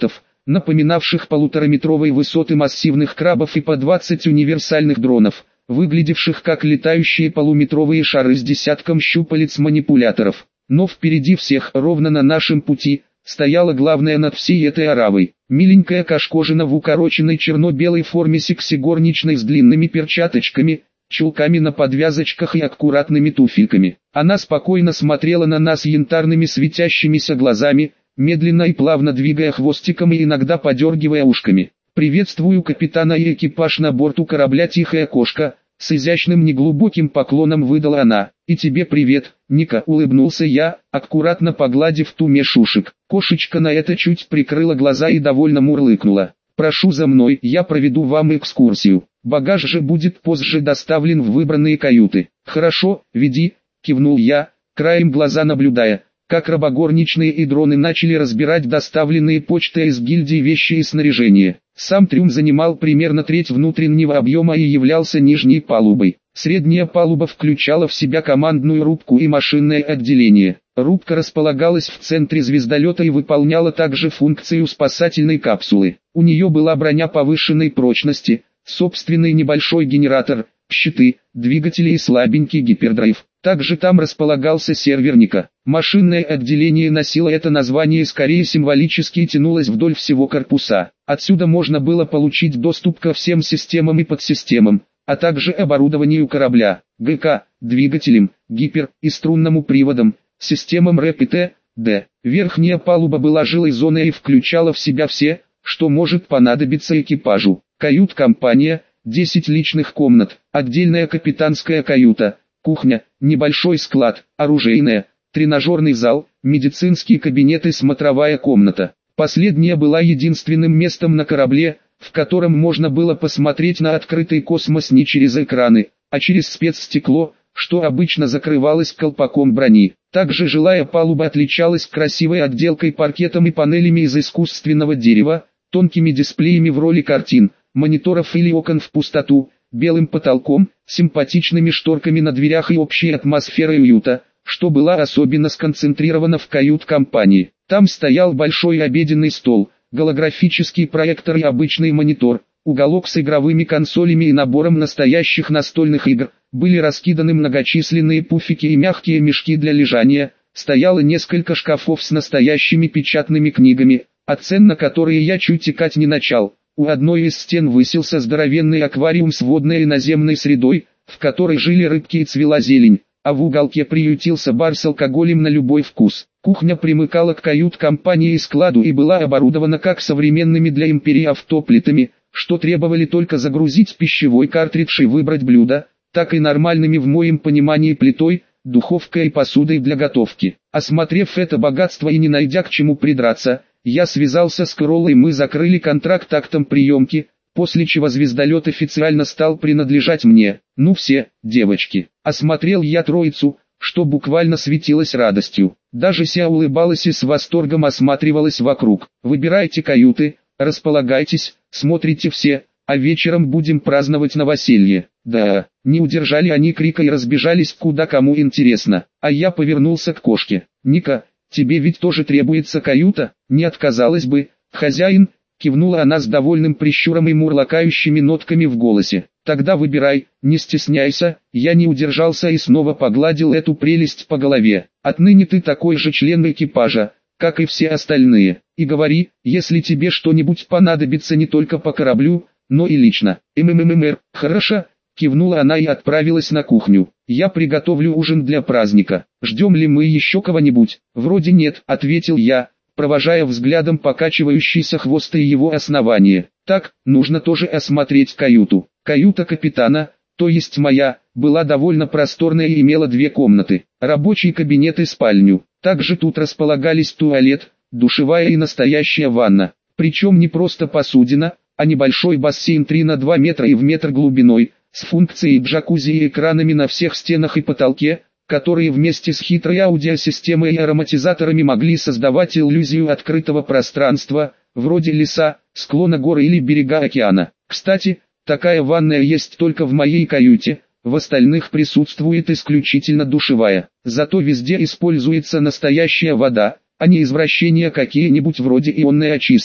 Speaker 1: напоминавших полутораметровой высоты массивных крабов, и по двадцать универсальных дронов, выглядевших как летающие полуметровые шары с десятком щупалец-манипуляторов. Но впереди всех, ровно на нашем пути, стояла главная над всей этой оравой. Миленькая кошкожина в укороченной черно-белой форме секси горничной с длинными перчаточками, чулками на подвязочках и аккуратными туфельками. Она спокойно смотрела на нас янтарными светящимися глазами, медленно и плавно двигая хвостиком и иногда подергивая ушками. «Приветствую капитана и экипаж на борту корабля «Тихая кошка», — с изящным неглубоким поклоном выдала она. «И тебе привет, Ника», — улыбнулся я, аккуратно погладив ту меж ушек. Кошечка на это чуть прикрыла глаза и довольно мурлыкнула. «Прошу за мной, я проведу вам экскурсию. Багаж же будет позже доставлен в выбранные каюты». «Хорошо, веди», — кивнул я, краем глаза наблюдая, как рабогорничные и дроны начали разбирать доставленные почтой из гильдии вещи и снаряжение. Сам трюм занимал примерно треть внутреннего объема и являлся нижней палубой. Средняя палуба включала в себя командную рубку и машинное отделение. Рубка располагалась в центре звездолета и выполняла также функцию спасательной капсулы. У нее была броня повышенной прочности, собственный небольшой генератор, щиты, двигатели и слабенький гипердрайв. Также там располагался сервер Ника. Машинное отделение носило это название и скорее символически тянулось вдоль всего корпуса. Отсюда можно было получить доступ ко всем системам и подсистемам, а также оборудованию корабля, ГК, двигателям, гипер- и струнному приводам, системам РЭП и т.д. Верхняя палуба была жилой зоной и включала в себя все, что может понадобиться экипажу. Кают-компания, десять личных комнат, отдельная капитанская каюта, кухня, небольшой склад, оружейная, тренажерный зал, медицинский кабинет и смотровая комната. Последняя была единственным местом на корабле, в котором можно было посмотреть на открытый космос не через экраны, а через спецстекло, что обычно закрывалось колпаком брони. Также жилая палуба отличалась красивой отделкой паркетом и панелями из искусственного дерева, тонкими дисплеями в роли картин, мониторов или окон в пустоту, белым потолком, симпатичными шторками на дверях и общей атмосферой уюта, что была особенно сконцентрирована в кают-компании. Там стоял большой обеденный стол, голографический проектор и обычный монитор, уголок с игровыми консолями и набором настоящих настольных игр, были раскиданы многочисленные пуфики и мягкие мешки для лежания, стояло несколько шкафов с настоящими печатными книгами, а цен на которые я чуть икать не начал. У одной из стен высился здоровенный аквариум с водной и наземной средой, в которой жили рыбки и цвела зелень, а в уголке приютился бар с алкоголем на любой вкус. Кухня примыкала к кают-компании и складу и была оборудована как современными для империи автоплитами, что требовали только загрузить пищевой картридж и выбрать блюдо, так и нормальными в моем понимании плитой, духовкой и посудой для готовки. Осмотрев это богатство и не найдя к чему придраться, я связался с Кроллой, и мы закрыли контракт актом приемки, после чего звездолет официально стал принадлежать мне. Ну все, девочки. Осмотрел я троицу, что буквально светилось радостью. Даже Ся улыбалась и с восторгом осматривалась вокруг. Выбирайте каюты, располагайтесь, смотрите все, а вечером будем праздновать новоселье. Да, не удержали они крика и разбежались куда кому интересно. А я повернулся к кошке. Ника, тебе ведь тоже требуется каюта? Не отказалась бы, хозяин, кивнула она с довольным прищуром и мурлокающими нотками в голосе. Тогда выбирай, не стесняйся. Я не удержался и снова погладил эту прелесть по голове. Отныне ты такой же член экипажа, как и все остальные. И говори, если тебе что-нибудь понадобится не только по кораблю, но и лично. МММР, хорошо, кивнула она и отправилась на кухню. Я приготовлю ужин для праздника. Ждем ли мы еще кого-нибудь? Вроде нет, ответил я, провожая взглядом покачивающийся хвост и его основание. Так, нужно тоже осмотреть каюту. Каюта капитана, то есть моя, была довольно просторная и имела две комнаты, рабочий кабинет и спальню. Также тут располагались туалет, душевая и настоящая ванна. Причем не просто посудина, а небольшой бассейн три на два метра и в метр глубиной, с функцией джакузи и экранами на всех стенах и потолке, которые вместе с хитрой аудиосистемой и ароматизаторами могли создавать иллюзию открытого пространства, вроде леса, склона гор или берега океана. Кстати, такая ванная есть только в моей каюте, в остальных присутствует исключительно душевая. Зато везде используется настоящая вода, а не извращения какие-нибудь вроде ионной очистки.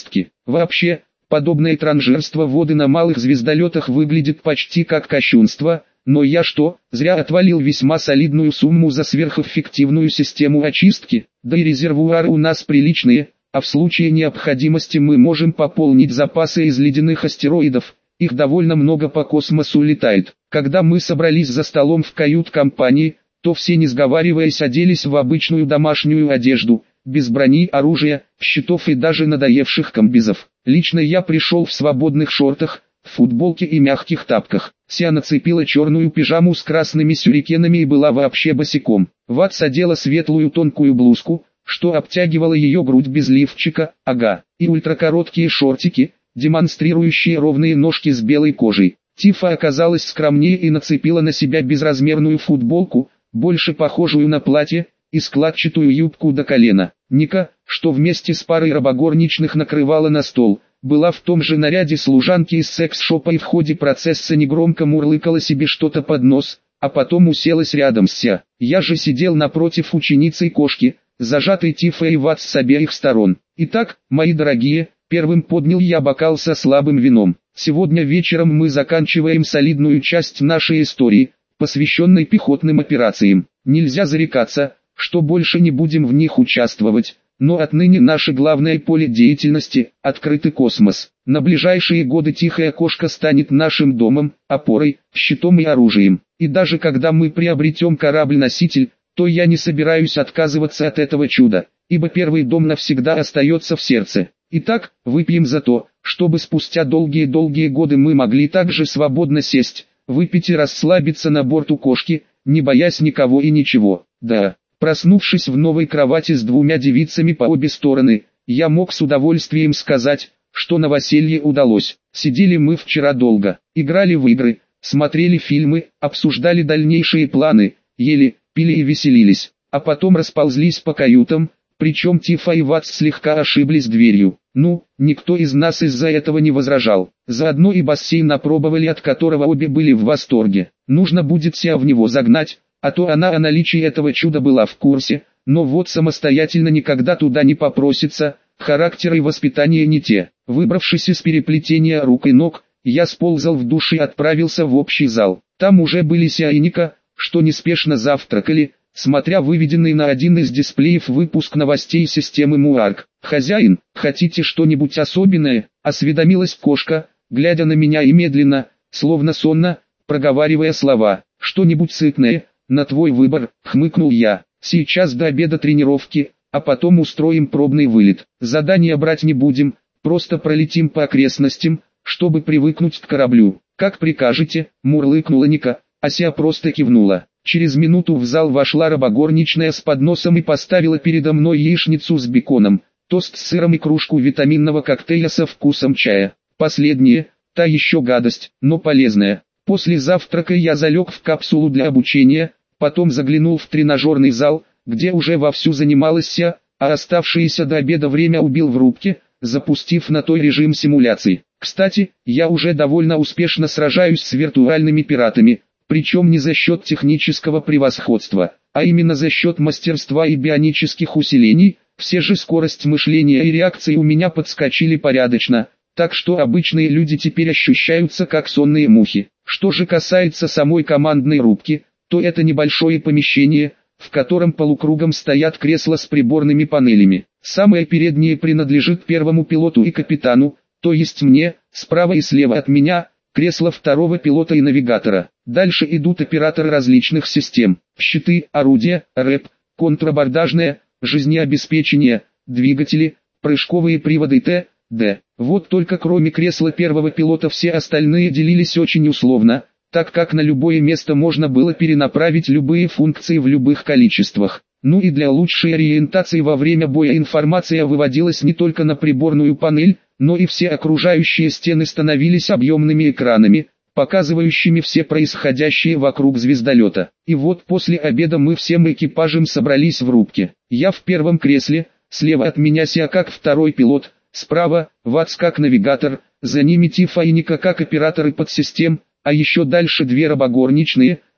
Speaker 1: Вообще, подобное транжирство воды на малых звездолетах выглядит почти как кощунство, но я что, зря отвалил весьма солидную сумму за сверхэффективную систему очистки? Да и резервуары у нас приличные, а в случае необходимости мы можем пополнить запасы из ледяных астероидов, их довольно много по космосу летает. Когда мы собрались за столом в кают-компании, то все не сговариваясь оделись в обычную домашнюю одежду, без брони, оружия, щитов и даже надоевших комбизов. Лично я пришел в свободных шортах, в футболке и мягких тапках. Ся нацепила черную пижаму с красными сюрикенами и была вообще босиком. Ватс одела светлую тонкую блузку, что обтягивало ее грудь без лифчика, ага, и ультракороткие шортики, демонстрирующие ровные ножки с белой кожей. Тифа оказалась скромнее и нацепила на себя безразмерную футболку, больше похожую на платье, и складчатую юбку до колена. Ника, что вместе с парой рабогорничных накрывала на стол, была в том же наряде служанки из секс-шопа и в ходе процесса негромко мурлыкала себе что-то под нос, а потом уселась рядом с Ся. Я же сидел напротив ученицы кошки, зажатой Тифой и Ватс с обеих сторон. Итак, мои дорогие, первым поднял я бокал со слабым вином. Сегодня вечером мы заканчиваем солидную часть нашей истории, посвященной пехотным операциям. Нельзя зарекаться, что больше не будем в них участвовать, но отныне наше главное поле деятельности – открытый космос. На ближайшие годы Тихая Кошка станет нашим домом, опорой, щитом и оружием. И даже когда мы приобретем корабль-носитель, то я не собираюсь отказываться от этого чуда, ибо первый дом навсегда остается в сердце. Итак, выпьем за то, чтобы спустя долгие-долгие годы мы могли также свободно сесть, выпить и расслабиться на борту кошки, не боясь никого и ничего. Да, проснувшись в новой кровати с двумя девицами по обе стороны, я мог с удовольствием сказать, что новоселье удалось. Сидели мы вчера долго, играли в игры, смотрели фильмы, обсуждали дальнейшие планы, ели, пили и веселились, а потом расползлись по каютам, причем Тифа и Ватс слегка ошиблись дверью. Ну, никто из нас из-за этого не возражал. Заодно и бассейн опробовали, от которого обе были в восторге. Нужно будет Ся в него загнать, а то она о наличии этого чуда была в курсе, но вот самостоятельно никогда туда не попросится, характер и воспитание не те. Выбравшись из переплетения рук и ног, я сползал в душ и отправился в общий зал. Там уже были Ся и Ника, что неспешно завтракали, смотря выведенный на один из дисплеев выпуск новостей системы Муарк. «Хозяин, хотите что-нибудь особенное?» – осведомилась кошка, глядя на меня и медленно, словно сонно, проговаривая слова. «Что-нибудь сытное, на твой выбор», – хмыкнул я. «Сейчас до обеда тренировки, а потом устроим пробный вылет. Задания брать не будем, просто пролетим по окрестностям, чтобы привыкнуть к кораблю». «Как прикажете», – мурлыкнула Ника, а Ся просто кивнула. Через минуту в зал вошла рабогорничная с подносом и поставила передо мной яичницу с беконом, тост с сыром и кружку витаминного коктейля со вкусом чая. Последнее, та еще гадость, но полезная. После завтрака я залег в капсулу для обучения, потом заглянул в тренажерный зал, где уже вовсю занималась Ся, а оставшееся до обеда время убил в рубке, запустив на той режим симуляции. Кстати, я уже довольно успешно сражаюсь с виртуальными пиратами, причем не за счет технического превосходства, а именно за счет мастерства и бионических усилений. Все же скорость мышления и реакции у меня подскочили порядочно, так что обычные люди теперь ощущаются как сонные мухи. Что же касается самой командной рубки, то это небольшое помещение, в котором полукругом стоят кресла с приборными панелями. Самое переднее принадлежит первому пилоту и капитану, то есть мне, справа и слева от меня – кресло второго пилота и навигатора. Дальше идут операторы различных систем, щиты, орудия, рэп, контрабордажное, жизнеобеспечение, двигатели, прыжковые приводы и т.д. Вот только кроме кресла первого пилота все остальные делились очень условно, так как на любое место можно было перенаправить любые функции в любых количествах. Ну и для лучшей ориентации во время боя информация выводилась не только на приборную панель, но и все окружающие стены становились объемными экранами, показывающими все происходящее вокруг звездолета. И вот после обеда мы всем экипажем собрались в рубке. Я в первом кресле, слева от меня Ся как второй пилот, справа Ватс как навигатор, за ними Тифа и Ника как операторы подсистем, а еще дальше две рабогорничные,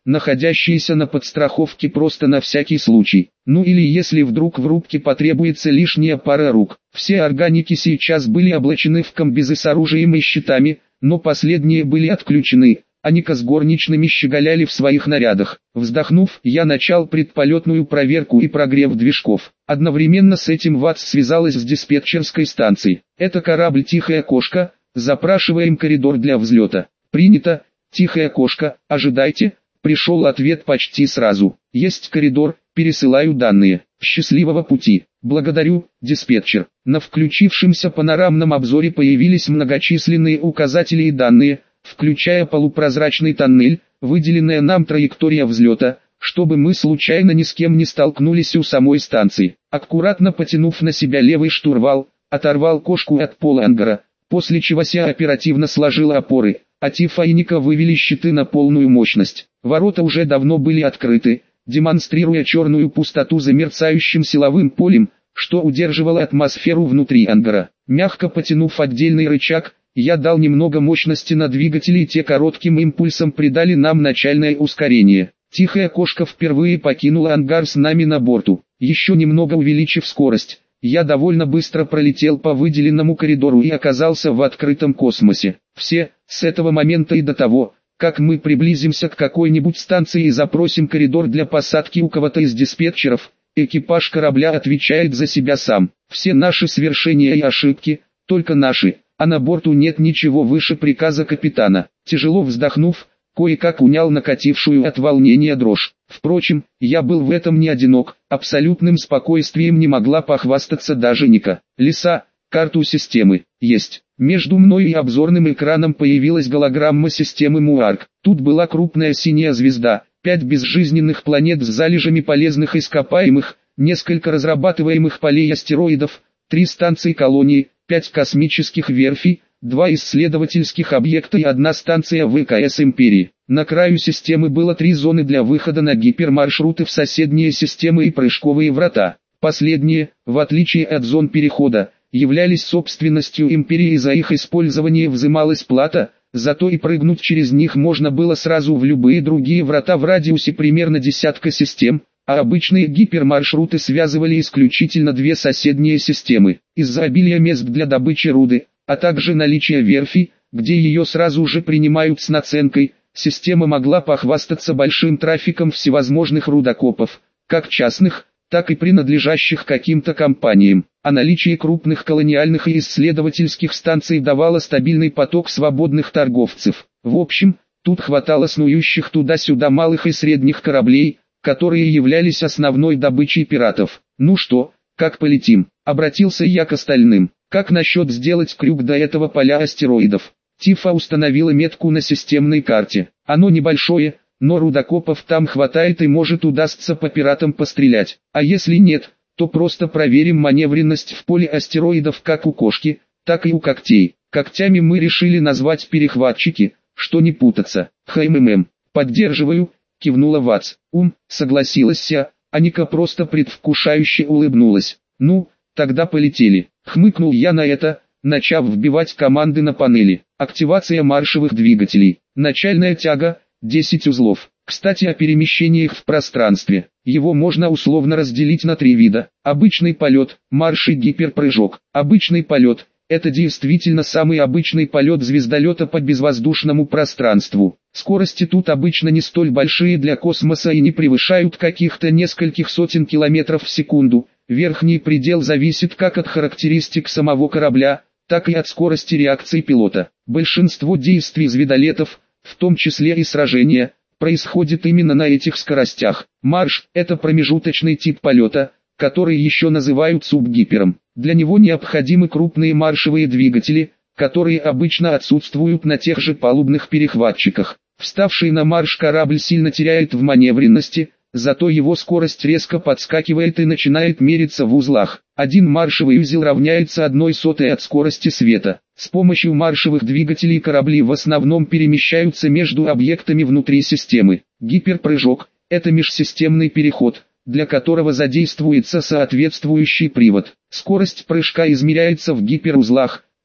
Speaker 1: находящиеся на подстраховке просто на всякий случай. Ну или если вдруг в рубке потребуется лишняя пара рук. Все органики сейчас были облачены в комбезы с оружием и щитами, но последние были отключены. Аника с горничными щеголяли в своих нарядах. Вздохнув, я начал предполетную проверку и прогрев движков. Одновременно с этим ВАТС связалась с диспетчерской станцией. «Это корабль «Тихая кошка», запрашиваем коридор для взлета». «Принято, Тихая кошка, ожидайте». Пришел ответ почти сразу. «Есть коридор, пересылаю данные. Счастливого пути». «Благодарю, диспетчер». На включившемся панорамном обзоре появились многочисленные указатели и данные, включая полупрозрачный тоннель, выделенная нам траектория взлета, чтобы мы случайно ни с кем не столкнулись у самой станции. Аккуратно потянув на себя левый штурвал, оторвал кошку от пола ангара, после чего Ся оперативно сложила опоры, а Тифа и Ника вывели щиты на полную мощность. Ворота уже давно были открыты, демонстрируя черную пустоту за мерцающим силовым полем, что удерживало атмосферу внутри ангара. Мягко потянув отдельный рычаг, я дал немного мощности на двигатели, и те коротким импульсом придали нам начальное ускорение. Тихая кошка впервые покинула ангар с нами на борту. Еще немного увеличив скорость, я довольно быстро пролетел по выделенному коридору и оказался в открытом космосе. Все, с этого момента и до того, как мы приблизимся к какой-нибудь станции и запросим коридор для посадки у кого-то из диспетчеров, экипаж корабля отвечает за себя сам. Все наши свершения и ошибки, только наши. А на борту нет ничего выше приказа капитана. Тяжело вздохнув, кое-как унял накатившую от волнения дрожь. Впрочем, я был в этом не одинок, абсолютным спокойствием не могла похвастаться даже Ника. Леса, карту системы, есть. Между мной и обзорным экраном появилась голограмма системы Муарк. Тут была крупная синяя звезда, пять безжизненных планет с залежами полезных ископаемых, несколько разрабатываемых полей астероидов, три станции колонии, пять космических верфей, два исследовательских объекта и одна станция ВКС Империи. На краю системы было три зоны для выхода на гипермаршруты в соседние системы и прыжковые врата. Последние, в отличие от зон перехода, являлись собственностью Империи, и за их использование взималась плата, зато и прыгнуть через них можно было сразу в любые другие врата в радиусе примерно десятка систем, а обычные гипермаршруты связывали исключительно две соседние системы. Из-за обилия мест для добычи руды, а также наличия верфи, где ее сразу же принимают с наценкой, система могла похвастаться большим трафиком всевозможных рудокопов, как частных, так и принадлежащих каким-то компаниям. А наличие крупных колониальных и исследовательских станций давало стабильный поток свободных торговцев. В общем, тут хватало снующих туда-сюда малых и средних кораблей, которые являлись основной добычей пиратов. «Ну что, как полетим?» — обратился я к остальным. «Как насчет сделать крюк до этого поля астероидов?» Тифа установила метку на системной карте. «Оно небольшое, но рудокопов там хватает и может удастся по пиратам пострелять. А если нет, то просто проверим маневренность в поле астероидов как у кошки, так и у когтей. Когтями мы решили назвать перехватчики, что не путаться. ХММ. Поддерживаю». Кивнула ВАТС. «Ум», согласилась Ся, а Ника просто предвкушающе улыбнулась. «Ну, тогда полетели». Хмыкнул я на это, начав вбивать команды на панели. Активация маршевых двигателей. Начальная тяга, десять узлов. Кстати, о перемещениях в пространстве. Его можно условно разделить на три вида. Обычный полет, марш и гиперпрыжок. Обычный полет – это действительно самый обычный полет звездолета по безвоздушному пространству. Скорости тут обычно не столь большие для космоса и не превышают каких-то нескольких сотен километров в секунду. Верхний предел зависит как от характеристик самого корабля, так и от скорости реакции пилота. Большинство действий звездолетов, в том числе и сражения, происходит именно на этих скоростях. Марш – это промежуточный тип полета, который еще называют субгипером. Для него необходимы крупные маршевые двигатели, которые обычно отсутствуют на тех же палубных перехватчиках. Вставший на марш корабль сильно теряет в маневренности, зато его скорость резко подскакивает и начинает мериться в узлах. Один маршевый узел равняется одной сотой от скорости света. С помощью маршевых двигателей корабли в основном перемещаются между объектами внутри системы. Гиперпрыжок – это межсистемный переход, для которого задействуется соответствующий привод. Скорость прыжка измеряется в гиперузлах,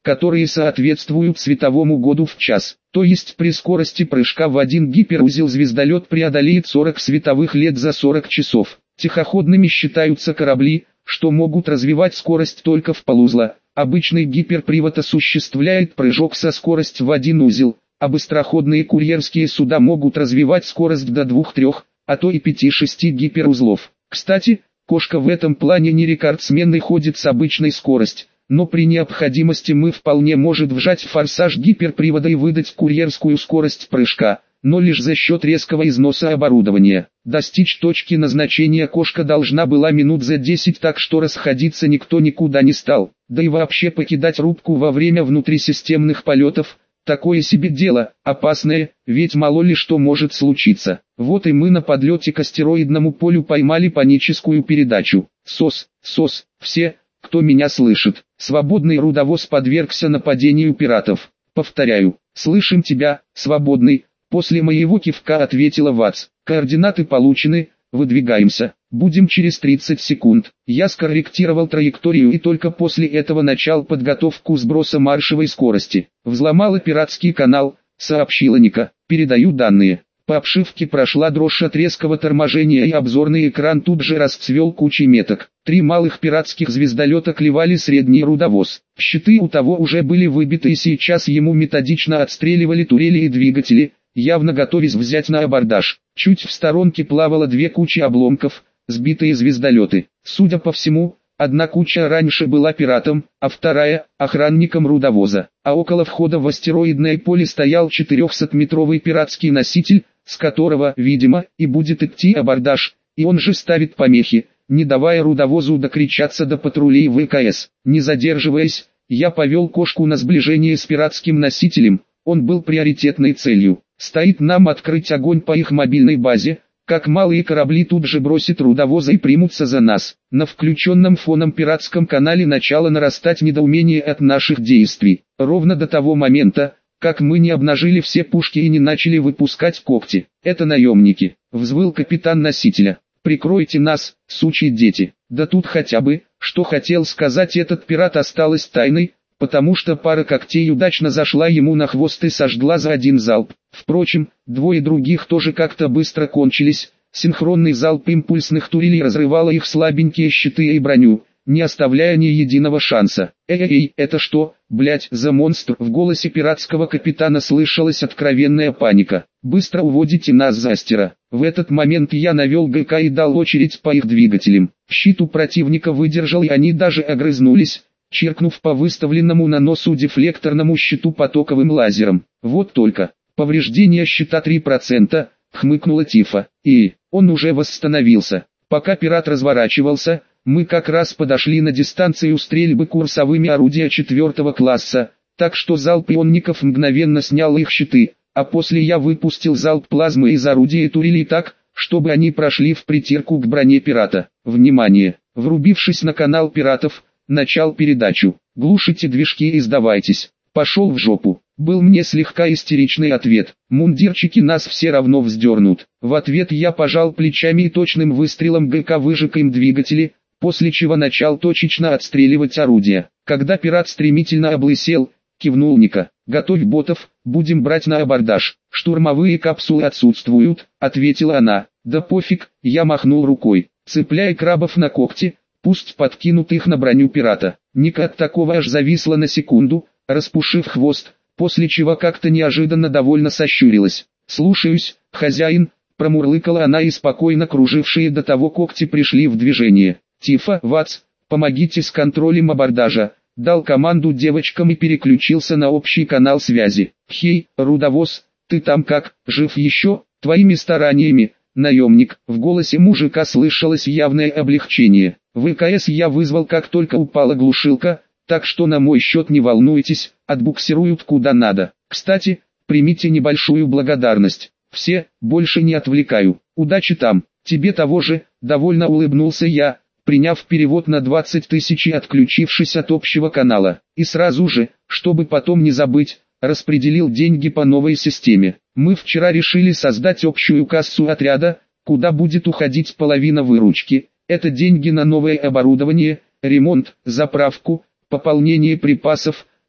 Speaker 1: которые соответствуют световому году в час. То есть при скорости прыжка в один гиперузел звездолет преодолеет сорок световых лет за сорок часов. Тихоходными считаются корабли, что могут развивать скорость только в полузла. Обычный гиперпривод осуществляет прыжок со скоростью в один узел, а быстроходные курьерские суда могут развивать скорость до двух-трёх, а то и пяти-шести гиперузлов. Кстати, кошка в этом плане не рекордсмен и ходит с обычной скоростью, но при необходимости мы вполне может вжать в форсаж гиперпривода и выдать курьерскую скорость прыжка, но лишь за счет резкого износа оборудования. Достичь точки назначения кошка должна была минут за десять, так что расходиться никто никуда не стал, да и вообще покидать рубку во время внутрисистемных полетов – такое себе дело, опасное, ведь мало ли что может случиться. Вот и мы на подлете к астероидному полю поймали паническую передачу. СОС, СОС, все, кто меня слышит. Свободный рудовоз подвергся нападению пиратов. Повторяю, слышим тебя, свободный. После моего кивка ответила ВАЦ. Координаты получены, выдвигаемся. Будем через тридцать секунд. Я скорректировал траекторию и только после этого начал подготовку сброса маршевой скорости. Взломала пиратский канал, сообщила Ника. Передаю данные. По обшивке прошла дрожь от резкого торможения и обзорный экран тут же расцвел кучей меток. Три малых пиратских звездолета клевали средний рудовоз. Щиты у того уже были выбиты и сейчас ему методично отстреливали турели и двигатели, явно готовясь взять на абордаж. Чуть в сторонке плавало две кучи обломков, сбитые звездолеты. Судя по всему, одна куча раньше была пиратом, а вторая – охранником рудовоза. А около входа в астероидное поле стоял четырехсотметровый пиратский носитель, с которого, видимо, и будет идти абордаж, и он же ставит помехи, не давая рудовозу докричаться до патрулей ВКС. Не задерживаясь, я повел кошку на сближение с пиратским носителем, он был приоритетной целью. Стоит нам открыть огонь по их мобильной базе, как малые корабли тут же бросят рудовоза и примутся за нас. На включенном фоном пиратском канале начало нарастать недоумение от наших действий. Ровно до того момента, как мы не обнажили все пушки и не начали выпускать когти. Это наемники, взвыл капитан носителя. Прикройте нас, сучьи дети. Да тут хотя бы, что хотел сказать этот пират, осталось тайной, потому что пара когтей удачно зашла ему на хвост и сожгла за один залп. Впрочем, двое других тоже как-то быстро кончились. Синхронный залп импульсных турелей разрывала их слабенькие щиты и броню, не оставляя ни единого шанса. «Эй-эй, это что, блять, за монстр?» В голосе пиратского капитана слышалась откровенная паника. «Быстро уводите нас за астера». В этот момент я навел ГК и дал очередь по их двигателям. Щит у противника выдержал, и они даже огрызнулись, чиркнув по выставленному на носу дефлекторному щиту потоковым лазером. Вот только, повреждение щита три процента, хмыкнула Тифа. И, он уже восстановился. Пока пират разворачивался, мы как раз подошли на дистанцию стрельбы курсовыми орудия четвертого класса, так что залп ионников мгновенно снял их щиты, а после я выпустил залп плазмы из орудия турелей так, чтобы они прошли в притирку к броне пирата. Внимание! Врубившись на канал пиратов, начал передачу. Глушите движки и сдавайтесь. Пошел в жопу. Был мне слегка истеричный ответ. Мундирчики нас все равно вздернут. В ответ я пожал плечами и точным выстрелом ГК выжег им двигатели, после чего начал точечно отстреливать орудия. Когда пират стремительно облысел, кивнул Ника. «Готовь ботов, будем брать на абордаж». «Штурмовые капсулы отсутствуют», — ответила она. «Да пофиг», — я махнул рукой. «Цепляй крабов на когти, пусть подкинут их на броню пирата». Ника от такого аж зависла на секунду, распушив хвост, после чего как-то неожиданно довольно сощурилась. «Слушаюсь, хозяин», — промурлыкала она, и спокойно кружившие до того когти пришли в движение. «Тифа, Вац, помогите с контролем абордажа», — дал команду девочкам и переключился на общий канал связи. «Хей, рудовоз, ты там как, жив еще?» «Твоими стараниями, наемник». В голосе мужика слышалось явное облегчение. «ВКС я вызвал, как только упала глушилка, так что на мой счет не волнуйтесь, отбуксируют куда надо. Кстати, примите небольшую благодарность. Все, больше не отвлекаю. Удачи там, тебе того же», — довольно улыбнулся я, приняв перевод на двадцать тысяч и отключившись от общего канала. И сразу же, чтобы потом не забыть, распределил деньги по новой системе. Мы вчера решили создать общую кассу отряда, куда будет уходить половина выручки. Это деньги на новое оборудование, ремонт, заправку, пополнение припасов,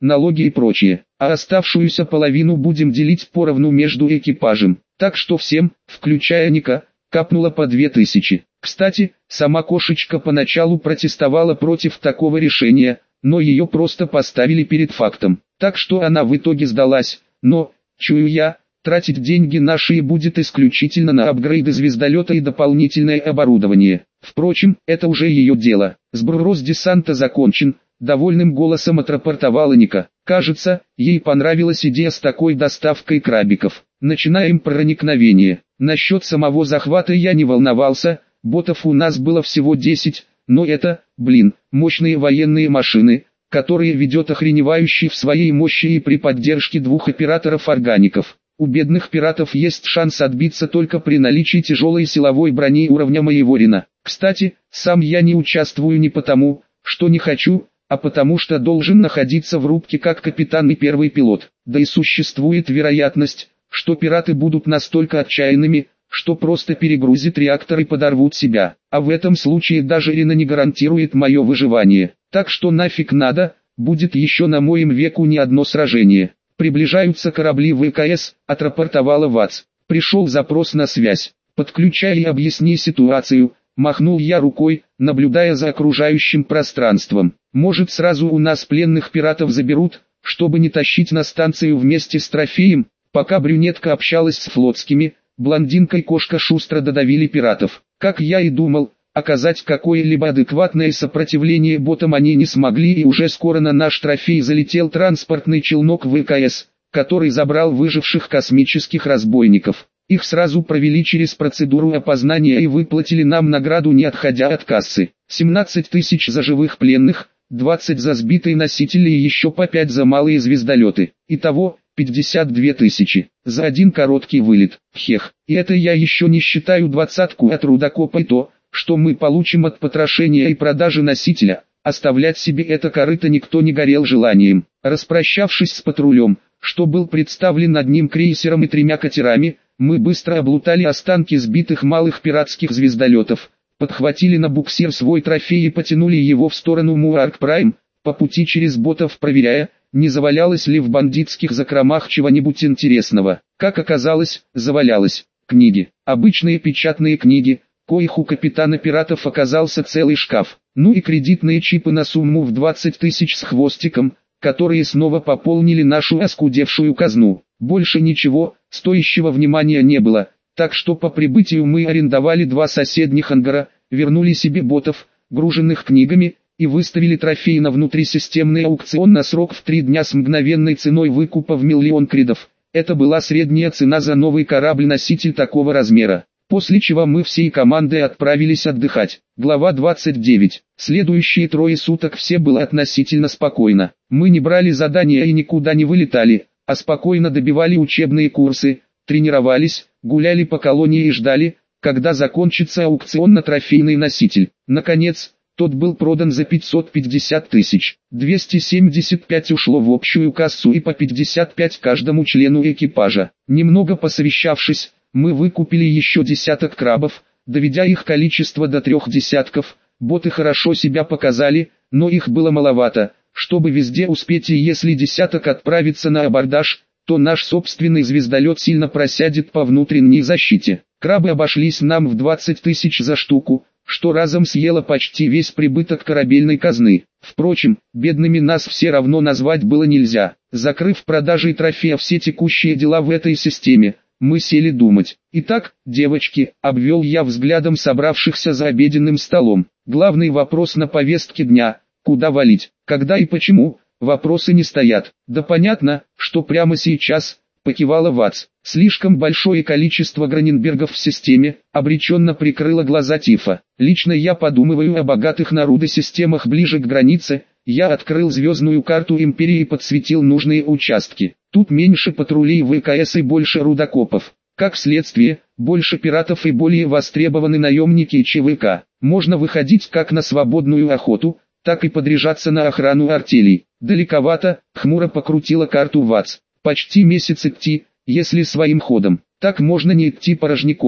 Speaker 1: налоги и прочее. А оставшуюся половину будем делить поровну между экипажем. Так что всем, включая Ника, капнуло по две тысячи. Кстати, сама кошечка поначалу протестовала против такого решения, но ее просто поставили перед фактом. Так что она в итоге сдалась, но, чую я, тратить деньги наши будет исключительно на апгрейды звездолета и дополнительное оборудование. Впрочем, это уже ее дело. Сброс десанта закончен, довольным голосом отрапортовала Ника. Кажется, ей понравилась идея с такой доставкой крабиков. Начинаем проникновение. Насчет самого захвата я не волновался, ботов у нас было всего десять, но это, блин, мощные военные машины, которые ведет охреневающий в своей мощи и при поддержке двух операторов-органиков. У бедных пиратов есть шанс отбиться только при наличии тяжелой силовой брони уровня моего Рина. Кстати, сам я не участвую не потому, что не хочу, а потому что должен находиться в рубке как капитан и первый пилот. Да и существует вероятность, что пираты будут настолько отчаянными, что просто перегрузят реактор и подорвут себя. А в этом случае даже Рина не гарантирует мое выживание. Так что нафиг надо, будет еще на моем веку не одно сражение. Приближаются корабли ВКС, отрапортовала ВАЦ. Пришел запрос на связь. Подключай и объясни ситуацию, махнул я рукой, наблюдая за окружающим пространством. Может, сразу у нас пленных пиратов заберут, чтобы не тащить на станцию вместе с трофеем. Пока брюнетка общалась с флотскими, блондинка и кошка шустро додавили пиратов. Как я и думал, оказать какое-либо адекватное сопротивление ботам они не смогли, и уже скоро на наш трофей залетел транспортный челнок ВКС, который забрал выживших космических разбойников. Их сразу провели через процедуру опознания и выплатили нам награду, не отходя от кассы. семнадцать тысяч за живых пленных, двадцать за сбитые носители и еще по пять за малые звездолеты. Итого пятьдесят две тысячи за один короткий вылет. Хех, и это я еще не считаю двадцатку от рудокопа и то, что мы получим от потрошения и продажи носителя. Оставлять себе это корыто никто не горел желанием. Распрощавшись с патрулем, что был представлен одним крейсером и тремя катерами, мы быстро облутали останки сбитых малых пиратских звездолетов, подхватили на буксир свой трофей и потянули его в сторону Муарк Прайм, по пути через ботов проверяя, не завалялось ли в бандитских закромах чего-нибудь интересного. Как оказалось, завалялось. Книги. Обычные печатные книги, коих у капитана пиратов оказался целый шкаф. Ну и кредитные чипы на сумму в двадцать тысяч с хвостиком, которые снова пополнили нашу оскудевшую казну. Больше ничего стоящего внимания не было, так что по прибытию мы арендовали два соседних ангара, вернули себе ботов, груженных книгами, и выставили трофей на внутрисистемный аукцион на срок в три дня с мгновенной ценой выкупа в миллион кридов. Это была средняя цена за новый корабль-носитель такого размера. После чего мы всей командой отправились отдыхать. Глава двадцать девять. Следующие трое суток все было относительно спокойно. Мы не брали задания и никуда не вылетали, а спокойно добивали учебные курсы, тренировались, гуляли по колонии и ждали, когда закончится аукцион на трофейный носитель. Наконец, тот был продан за пятьсот пятьдесят тысяч. двести семьдесят пять ушло в общую кассу и по пятьдесят пять каждому члену экипажа. Немного посовещавшись, мы выкупили еще десяток крабов, доведя их количество до трех десятков. Боты хорошо себя показали, но их было маловато, чтобы везде успеть, и если десяток отправится на абордаж, то наш собственный звездолет сильно просядет по внутренней защите. Крабы обошлись нам в двадцать тысяч за штуку, что разом съело почти весь прибыток корабельной казны. Впрочем, бедными нас все равно назвать было нельзя. Закрыв продажи и трофея все текущие дела в этой системе, мы сели думать. Итак, девочки, обвел я взглядом собравшихся за обеденным столом. Главный вопрос на повестке дня – куда валить, когда и почему, вопросы не стоят. Да понятно, что прямо сейчас, покивала ВАЦ. Слишком большое количество Граненбергов в системе, обреченно прикрыла глаза Тифа. Лично я подумываю о богатых на руды системах ближе к границе. Я открыл звездную карту Империи и подсветил нужные участки. Тут меньше патрулей ВКС и больше рудокопов. Как следствие, больше пиратов и более востребованы наемники и ЧВК. Можно выходить как на свободную охоту, так и подряжаться на охрану артелей. Далековато, хмуро покрутила карту ВАЦ. Почти месяц идти, если своим ходом. Так можно не идти порожняком,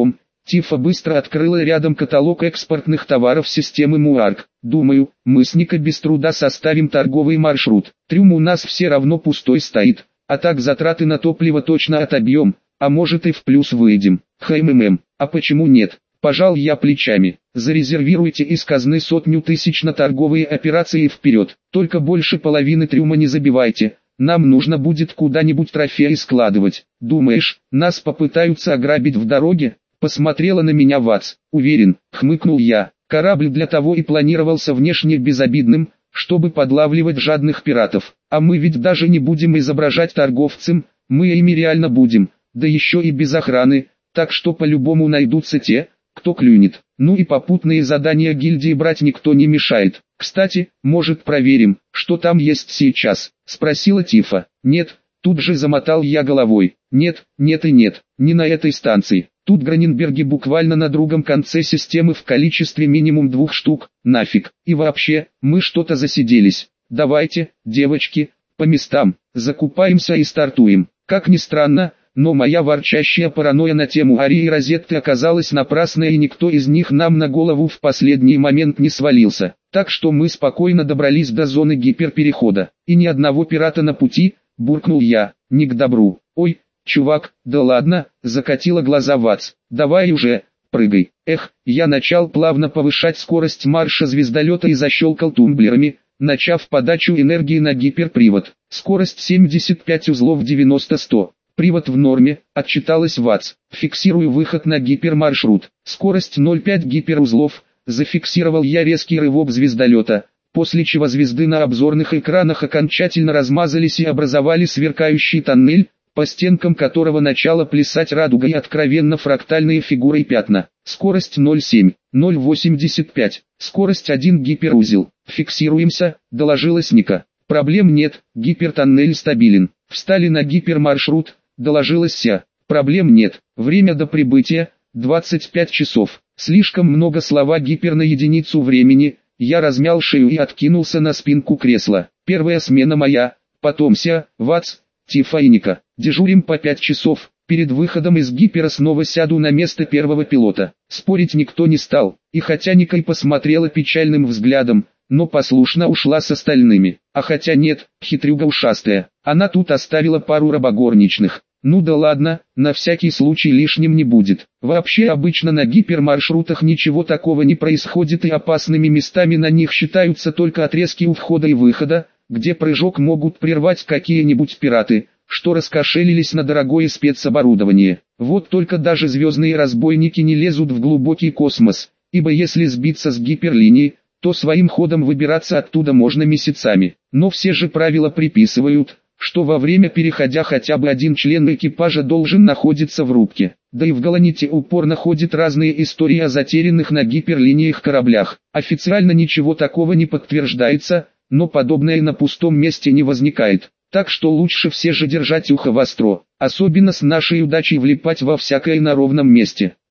Speaker 1: Тифа быстро открыла рядом каталог экспортных товаров системы МУАРК. Думаю, мы с Никой без труда составим торговый маршрут. Трюм у нас все равно пустой стоит, а так затраты на топливо точно отобьем, а может и в плюс выйдем. ХММ, а почему нет? Пожал я плечами. Зарезервируйте из казны сотню тысяч на торговые операции вперед. Только больше половины трюма не забивайте. Нам нужно будет куда-нибудь трофеи складывать. Думаешь, нас попытаются ограбить в дороге? Посмотрела на меня Ватс. Уверен, хмыкнул я. Корабль для того и планировался внешне безобидным, чтобы подлавливать жадных пиратов. А мы ведь даже не будем изображать торговцем, мы ими реально будем, да еще и без охраны, так что по-любому найдутся те, кто клюнет. Ну и попутные задания гильдии брать никто не мешает. Кстати, может проверим, что там есть сейчас, спросила Тифа. Нет, тут же замотал я головой. Нет, нет и нет, не на этой станции. Тут Граненберги буквально на другом конце системы в количестве минимум двух штук, нафиг. И вообще, мы что-то засиделись. Давайте, девочки, по местам, закупаемся и стартуем. Как ни странно, но моя ворчащая паранойя на тему Ари и Розетты оказалась напрасной, и никто из них нам на голову в последний момент не свалился. Так что мы спокойно добрались до зоны гиперперехода. И ни одного пирата на пути, буркнул я, не к добру. Ой, чувак, да ладно, закатила глаза Ватс. Давай уже, прыгай. Эх, я начал плавно повышать скорость марша звездолета и защелкал тумблерами, начав подачу энергии на гиперпривод. Скорость семьдесят пять узлов девяносто сто. Привод в норме, отчиталась Ватс. Фиксирую выход на гипермаршрут. Скорость ноль целых пять гиперузлов. Зафиксировал я резкий рывок звездолета, после чего звезды на обзорных экранах окончательно размазались и образовали сверкающий тоннель, по стенкам которого начало плясать радугой откровенно фрактальные фигуры и пятна. Скорость ноль целых семь, ноль восемьдесят пять. Скорость один гиперузел. Фиксируемся, доложилась Ника. Проблем нет, гипертоннель стабилен. Встали на гипермаршрут, доложилась Ся. Проблем нет, время до прибытия, двадцать пять часов. Слишком много слова гипер на единицу времени, я размял шею и откинулся на спинку кресла. Первая смена моя, потом Ся, Ватс, Тифа и Ника. Дежурим по пять часов, перед выходом из гипера снова сяду на место первого пилота. Спорить никто не стал, и хотя Ника и посмотрела печальным взглядом, но послушно ушла с остальными. А хотя нет, хитрюга ушастая, она тут оставила пару рабогорничных. Ну да ладно, на всякий случай лишним не будет. Вообще обычно на гипермаршрутах ничего такого не происходит, и опасными местами на них считаются только отрезки у входа и выхода, где прыжок могут прервать какие-нибудь пираты, что раскошелились на дорогое спецоборудование. Вот только даже звездные разбойники не лезут в глубокий космос, ибо если сбиться с гиперлинии, то своим ходом выбираться оттуда можно месяцами. Но все же правила приписывают, что во время перехода хотя бы один член экипажа должен находиться в рубке. Да и в Галаните упорно ходят разные истории о затерянных на гиперлиниях кораблях. Официально ничего такого не подтверждается, но подобное на пустом месте не возникает. Так что лучше все же держать ухо востро, особенно с нашей удачей влипать во всякое на ровном месте.